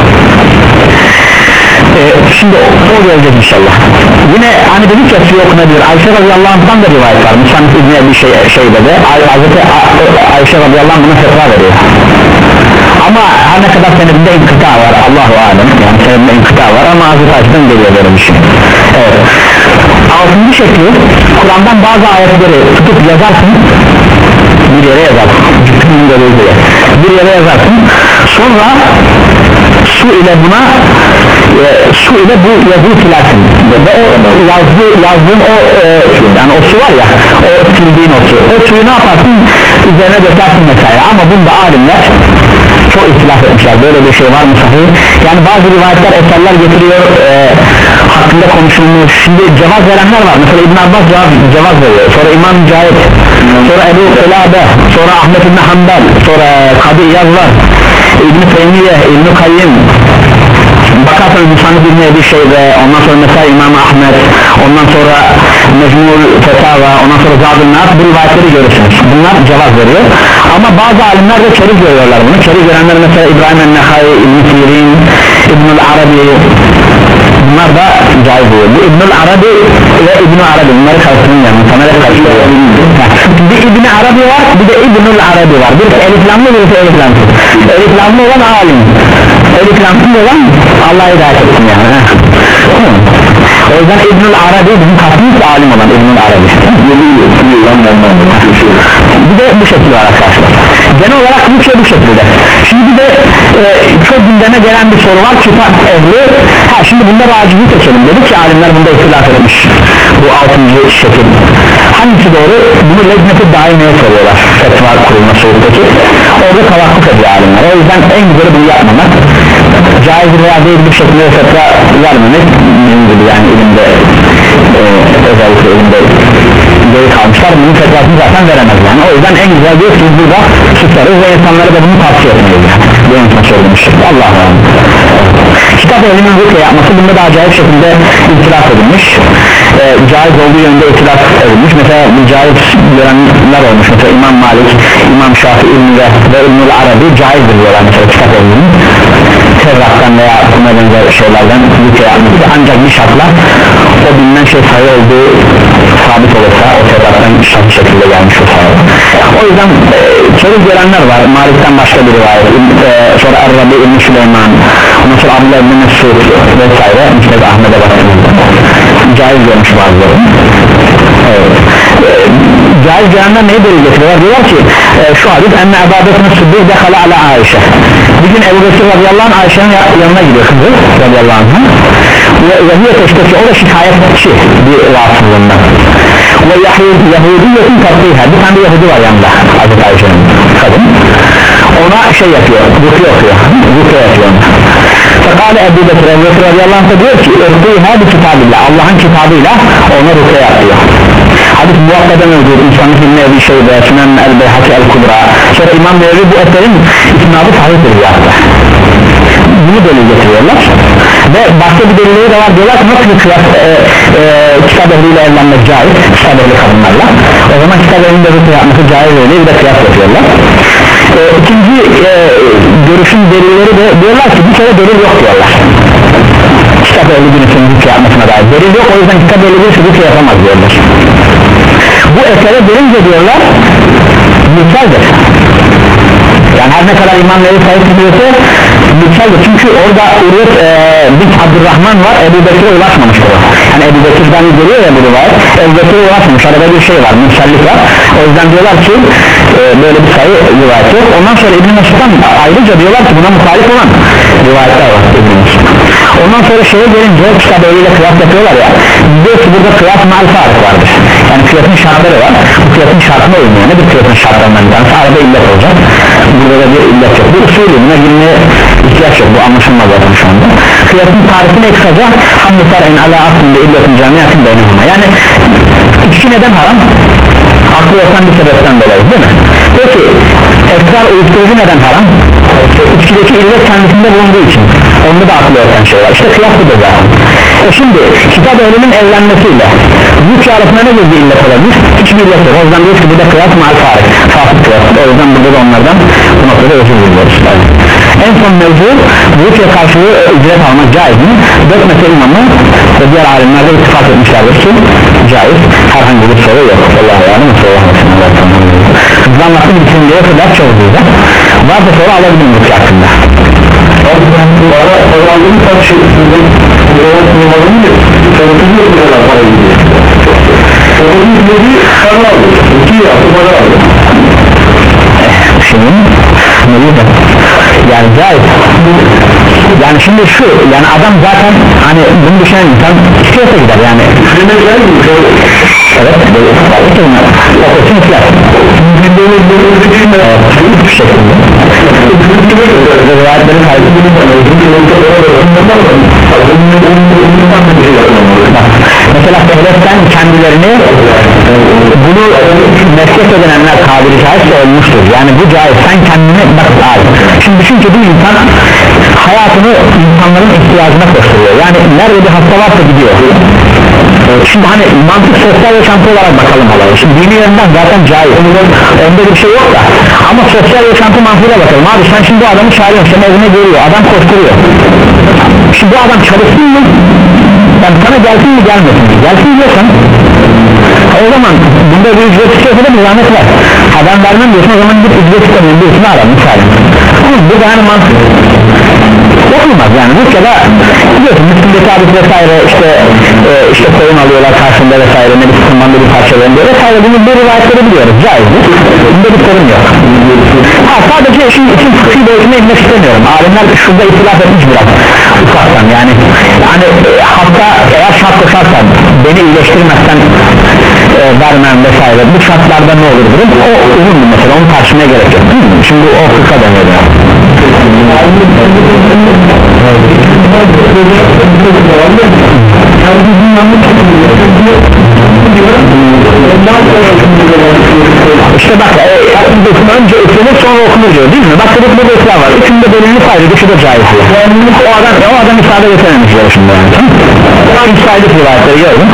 Ee, şimdi o, o gelecek inşallah. Yine hani dedik ya suyu okunabilir. Ayşe radıyallahu anh'tan da rivayet var. Müsannif İbni bir şey, şeyde de Hazreti Ayşe radıyallahu anh buna fetva veriyor. Ama her ne kadar senedinde inkıta var, Allahu alem, yani senedinde inkıta var ama Hazreti Ayşe'den geliyor böyle bir şey. Evet. Altıncı şekli, Kur'an'dan bazı ayetleri tutup yazarsın, bir yere yazarsın, bir yere yazarsın, sonra su ile buna e, su ile bu yazıyı silersin ve o yazdı, yazdığın o e, yani o su var ya, o sildiğin o su, o suyu ne yaparsın, üzerine dökersin mesela. Ama bunda alimler çok ihtilaf etmişler, böyle bir şey var mı sahih? Yani bazı rivayetler, eserler getiriyor e, hakkında konuşulmuş. Şimdi cevaz verenler var, mesela İbn Abbas cevaz, cevaz veriyor, sonra İmam Mücahit, sonra Ebu Kılabe, sonra Ahmet İbn Hanbel, sonra Kadı İyaz var, İbn-i Teymiye, İbn-i Kayyim, bakarsanız Müsannif İbn Ebi Şeybe, ondan sonra mesela İmam Ahmet, ondan sonra Mecmul Fetava, ondan sonra Zadül Nas, bu rivayetleri görürsünüz. Bunlar cevaz veriyor. Ama bazı alimler de keriz görüyorlar bunu. Keriz görenler mesela İbrahim el-Nehai, İbn-i Sirin, İbn-i Arabi, bunlar da caiz oluyor. Bu İbn-i Arabi ve İbn-i Arabi, bunları karşılayın, insanlara karşılıyor. Bir İbn-i Arabi var, bir de İbn-i Arabi var. Birisi eliflamlı, birisi eliflamlı. Eliflamlı olan alim, eliflamlı olan Allah'a hidayet etsin yani. O yüzden İbn-i Arabi bizim kastımız alim olan İbn-i Arabi. Bir de bu şekilde var arkadaşlar. Genel olarak bu şey bu şekilde. Şimdi bir de e, çok gündeme gelen bir soru var, kitap ehli. Ha, şimdi bunda racihi seçelim dedik ki alimler bunda ihtilaf etmiş. Bu altıncı şekil. Hangisi doğru? Bunu lezmeti daimeye soruyorlar. Fetva kurulma soruldaki. Orada tavakkuf ediyor alimler. O yüzden en güzeli bunu yapmamak. Caiz veya değil bir şekilde fetva vermemek gibi yani ilimde e, özellikle ilimde geri kalmışlar. Bunun fetvasını zaten veremez yani. O yüzden en güzel diyor ki burada tutarız ve insanlara da bunu tavsiye etmeyiz. Bu insan söylemiş. Allah'a emanet. Kitap ehlinin rükye yapması bunda da acayip şekilde itiraf edilmiş. E, caiz olduğu yönde itiraf edilmiş. Mesela bu caiz görenler olmuş. Mesela İmam Malik, İmam Şafii ve, ve İbn-i Arabi caizdir diyorlar mesela kitap ehlinin. Tevrat'tan veya buna benzer şeylerden rükye yapması ancak bir şartla o bilinen şey sayı olduğu sabit olursa o Tevrat'tan şartlı şekilde gelmiş olsa. O yüzden e, çocuk görenler var. Malik'ten başka bir rivayet, e, sonra Er-Rabi İbn-i Süleyman, ondan sonra Abdullah İbn-i Mesud vesaire, işte Ahmet'e baktığımızda caiz görmüş bazıları. Evet. E, caiz görenler neyi delil getiriyorlar? Diyorlar ki e, şu hadis enne Ebu Bekir'in Sıddık dekhala ala Ayşe. Bir gün Ebu Bekir radıyallahu anh Ayşe'nin yanına gidiyor kızı radıyallahu anh ve Yahudiye teşteki, o da şikayetçi bir rahatsızlığından ve Yahudiyetin tatlıha, bir tane Yahudi var yanında Hazreti Ayşe'nin kadın, ona şey yapıyor, rükye okuyor, rükye yapıyor. Fakale Ebu Bekir, Ebu Bekir radıyallahu anh diyor ki ırkıyha bir kitabillah, Allah'ın kitabıyla ona rükye yapıyor. Hadis muvakkada mevcut, İnsanlık İbn-i Ebi Şeybe, Sünen el-Beyhaki el-Kubra. Sonra İmam Nevevi bu eserin isnadı sahiptir hatta. Bunu delil getiriyorlar ve başka bir delilleri de var, diyorlar ki nasıl bir kıyas e, e, kitap ehliyle evlenmek caiz, kitap ehli kadınlarla, o zaman kitap ehlinde rükye yapması caiz öyle bir de kıyas yapıyorlar. E, ikinci e, görüşün delilleri de diyorlar ki bir kere delil yok diyorlar, kitap ehli birisinin rükye yapmasına dair delil yok, o yüzden kitap ehli birisi rükye yapamaz diyorlar. Bu esere gelince diyorlar mürseldir, yani her ne kadar İmam Nevi sahip ediyorsa mürseldir, çünkü orada Urvet e, bin Abdurrahman var, Ebu Bekir'e ulaşmamıştır o. Yani Ebu Bekir'den geliyor ya bu rivayet, Ebu Bekir'e ulaşmamış, arada bir şey var, mürsellik var. O yüzden diyorlar ki e, böyle bir sayı rivayet yok. Ondan sonra İbn-i Mesud'dan ayrıca diyorlar ki buna muhalif olan rivayetler var İbn-i Mesud. Ondan sonra şeye gelince kitap eliyle kıyas yapıyorlar ya, diyor ki burada kıyas mal fark vardır, yani kıyasın şartları var, bu kıyasın şartına uymuyor. Ne bir kıyasın şartlarından bir tanesi arada illet olacak, burada da bir illet yok, bu usulü buna girmeye ihtiyaç yok, bu anlaşılmaz zaten şu anda. Kıyasın tarifine kısaca hamdüserin ala aslında illetin camiatın beynihuma, yani ikisi neden haram? Aklı olsan bir sebepten dolayı değil mi? Peki esrar uyuşturucu neden haram? İçkideki illet kendisinde bulunduğu için, onda da aklı olsan şey var, işte kıyas budur zaten. e şimdi kitap ehlinin evlenmesiyle züç arasında ne gibi illet olabilir? Hiçbir illet yok. O yüzden diyoruz ki burada kıyas mal fark fasık kıyas. O yüzden burada da onlardan bu noktada özür diliyoruz. En son mevzu züçle karşılığı ücret almak caiz mi? Dört mesele imamı ve diğer alimler de ittifak etmişlerdir ki caiz, herhangi bir soru yok. Allah'a emanet olun. Biz anlattığım düşünceye kadar çok güzel. Varsa soru alabilirim bu hakkında. Bana kazandığım kaç şey sizin yoğun numaranın da tanıtım yok bir kadar para gidiyor. Onun izlediği para aldı. İki yaptı para aldı. Şimdi ne diyeceğim? Yani caiz. Yani şimdi şu, yani adam zaten hani bunu düşünen insan istiyorsa gider yani. Şimdi gel mi? Evet, böyle okusun fiyat. Bildiğiniz bölümde değil mi? Evet, bu şekilde. Rivayetlerin kaydedildiği mesela devletten kendilerini bunu meslek edinenler tabiri caizse olmuştur. Yani bu caiz, sen kendini bak abi. Şimdi düşün ki bir insan hayatını insanların ihtiyacına koşturuyor. Yani nerede bir hasta varsa gidiyor. Şimdi hani mantık sosyal yaşantı olarak bakalım olaya. Şimdi dini yönden zaten caiz. Onda bir şey yok da. Ama sosyal yaşantı mantığıyla bakalım. Abi sen şimdi bu adamı çağırıyorsun, sen evine geliyor, adam koşturuyor. Şimdi bu adam çalışsın mı? Yani sana gelsin mi gelmesin mi? Gelsin diyorsan o zaman bunda bir ücret istiyorsa da bir zahmet var. Adam vermem diyorsun, o zaman git ücret istemeyin diyorsun, ara misal. Bu da hani mantık yapılmaz yani. Bu ya da biliyorsun Müslüm'deki hadis vesaire işte e, işte koyun alıyorlar karşında vesaire, ne bir sıkınmanda bir parça veriliyor vesaire, bunu bu rivayetleri biliyoruz, caizdir. Bunda bir sorun yok. Ha, sadece işin için fıkhi boyutuna inmek istemiyorum. Alimler şurada itilaf etmiş biraz ufaktan yani. Yani e, hatta eğer şart koşarsan beni iyileştirmezsen e, vermem vesaire, bu şartlarda ne olur durum? O uzun mesela, onu tartışmaya gerek yok. Şimdi o fıkha dönüyor yani. İşte bak e, önce üflenir sonra okunur diyor değil mi? Bak dedik burada ıslah var. Üçünde belirli saydı, dışı da caiz. O adam, o adam ifade edememiş diyor şimdi yani. Üç saydık rivayetleri gördüm.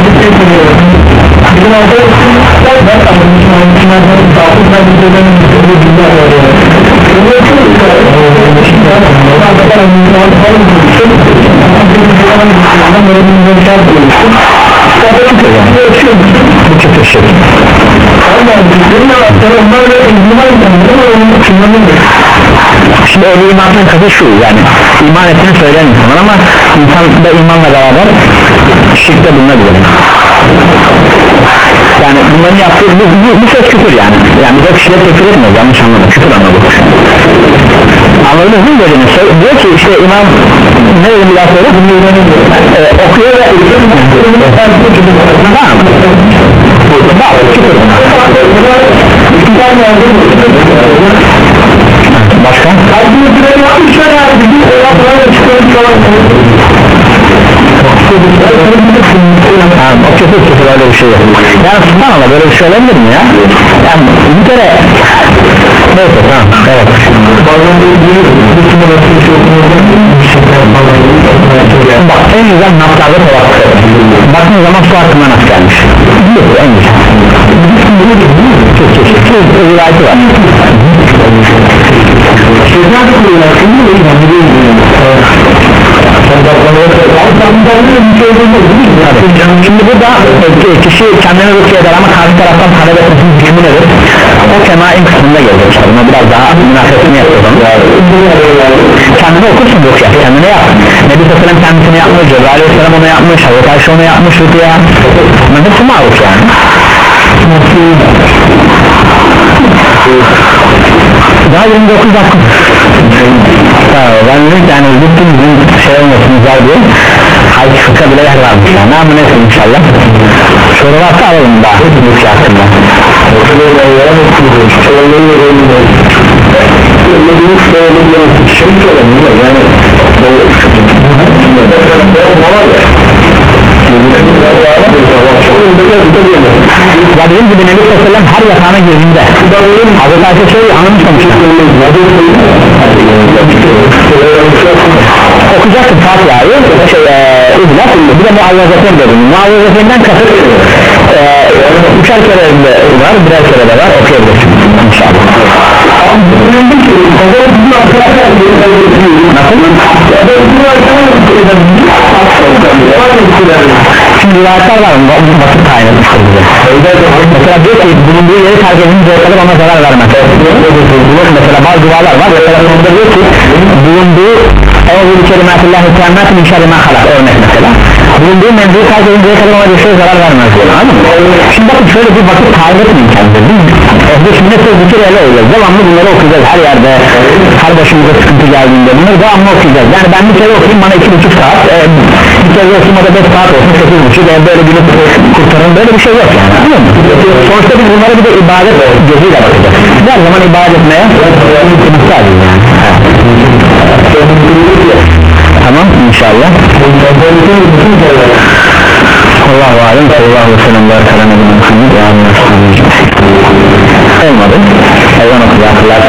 Bizim arkadaşlar ben bu kötü şey. Şimdi öyle imanın kası şu yani, iman ettiğini söyleyen insanlar ama insan da imanla beraber şirkte bulunabilir. Yani bunların yaptığı bu, bu, bu söz küfür yani. Yani biz o kişileri küfür etmiyoruz, yanlış anladık, küfür anladık. Anladınız mı dediğini? Diyor ki işte imam ne dedim bir daha söyle? Ee, okuyor ve tamam. Bak küfür. Başka? Yani o küfür küfür öyle bir şey yok. Yani subhanallah böyle bir şey olabilir mi ya? Yani bir kere neyse tamam evet. Bak en güzel naflarda tavaklık etmek. Baktığın zaman su hakkında nasıl gelmiş? Biliyorsun en güzel. Çok çok çok çok rivayeti var. Şeytan kuruyorlar şimdi burada kişi kendine rukiye eder ama karşı taraftan talep etmesinin hükmü nedir? O kemain kısmında gelecek işte, buna biraz daha münasebetini yapalım. Kendine okursun rukiye, kendine yap. Nebi Sallam kendisini yapmış, Cebrail Aleyhisselam onu yapmış, Hazreti Ayşe onu yapmış rukiye. Bunun hepsi maruf yani. Daha yirmi dokuz dakika. Ben dedim yani bütün bizim şey olmasın güzel diye halk fıkha bile yer varmış yani. Ne ama neyse inşallah. Soru varsa alalım daha bu şey hakkında. Ya dediğim gibi Nebi Sallallahu Aleyhi ve Sellem her yatağına girdiğinde Hazreti Ayşe şey anlamış olmuşlar. okuyacaksın Fatiha'yı şey, e, İhlas bir de muavvezeten dedim muavvezetenden kasıt e, üçer kere de var birer kere de var okuyabilirsin inşallah. Şimdi rivayetler var mı? Bu basit tayin etmiştir bize. Mesela diyor ki bulunduğu yeri terk edince ortada ona zarar vermez. Mesela bazı dualar var. Mesela sonunda diyor ki bulunduğu Eûzü kelimâtillâhi tâmmâti min şerri mâ halak örnek mesela. Bulunduğu mevzuyu terk edinceye kadar ona bir şey zarar vermez diyor. Anladın mı? Şimdi bakın şöyle bir vakit tayin etmeyin kendinize. Ehli sünnet ve zikir ele olacağız. Devamlı bunları okuyacağız her yerde. Her başımıza sıkıntı geldiğinde bunları devamlı okuyacağız. Yani ben bir kere okuyayım bana iki buçuk saat e, bir kere okuyayım da beş saat olsun sekiz buçuk e, böyle bir kurtarın böyle bir şey yok yani. Anladın mı? Sonuçta biz bunlara bir de ibadet gözüyle bakacağız. Her zaman ibadet etmeye muhtacız yani. Tamam inşallah. Allahu alem sallallahu aleyhi ve sellem barakalarına Muhammed olmadı. Ezan okuyacaklar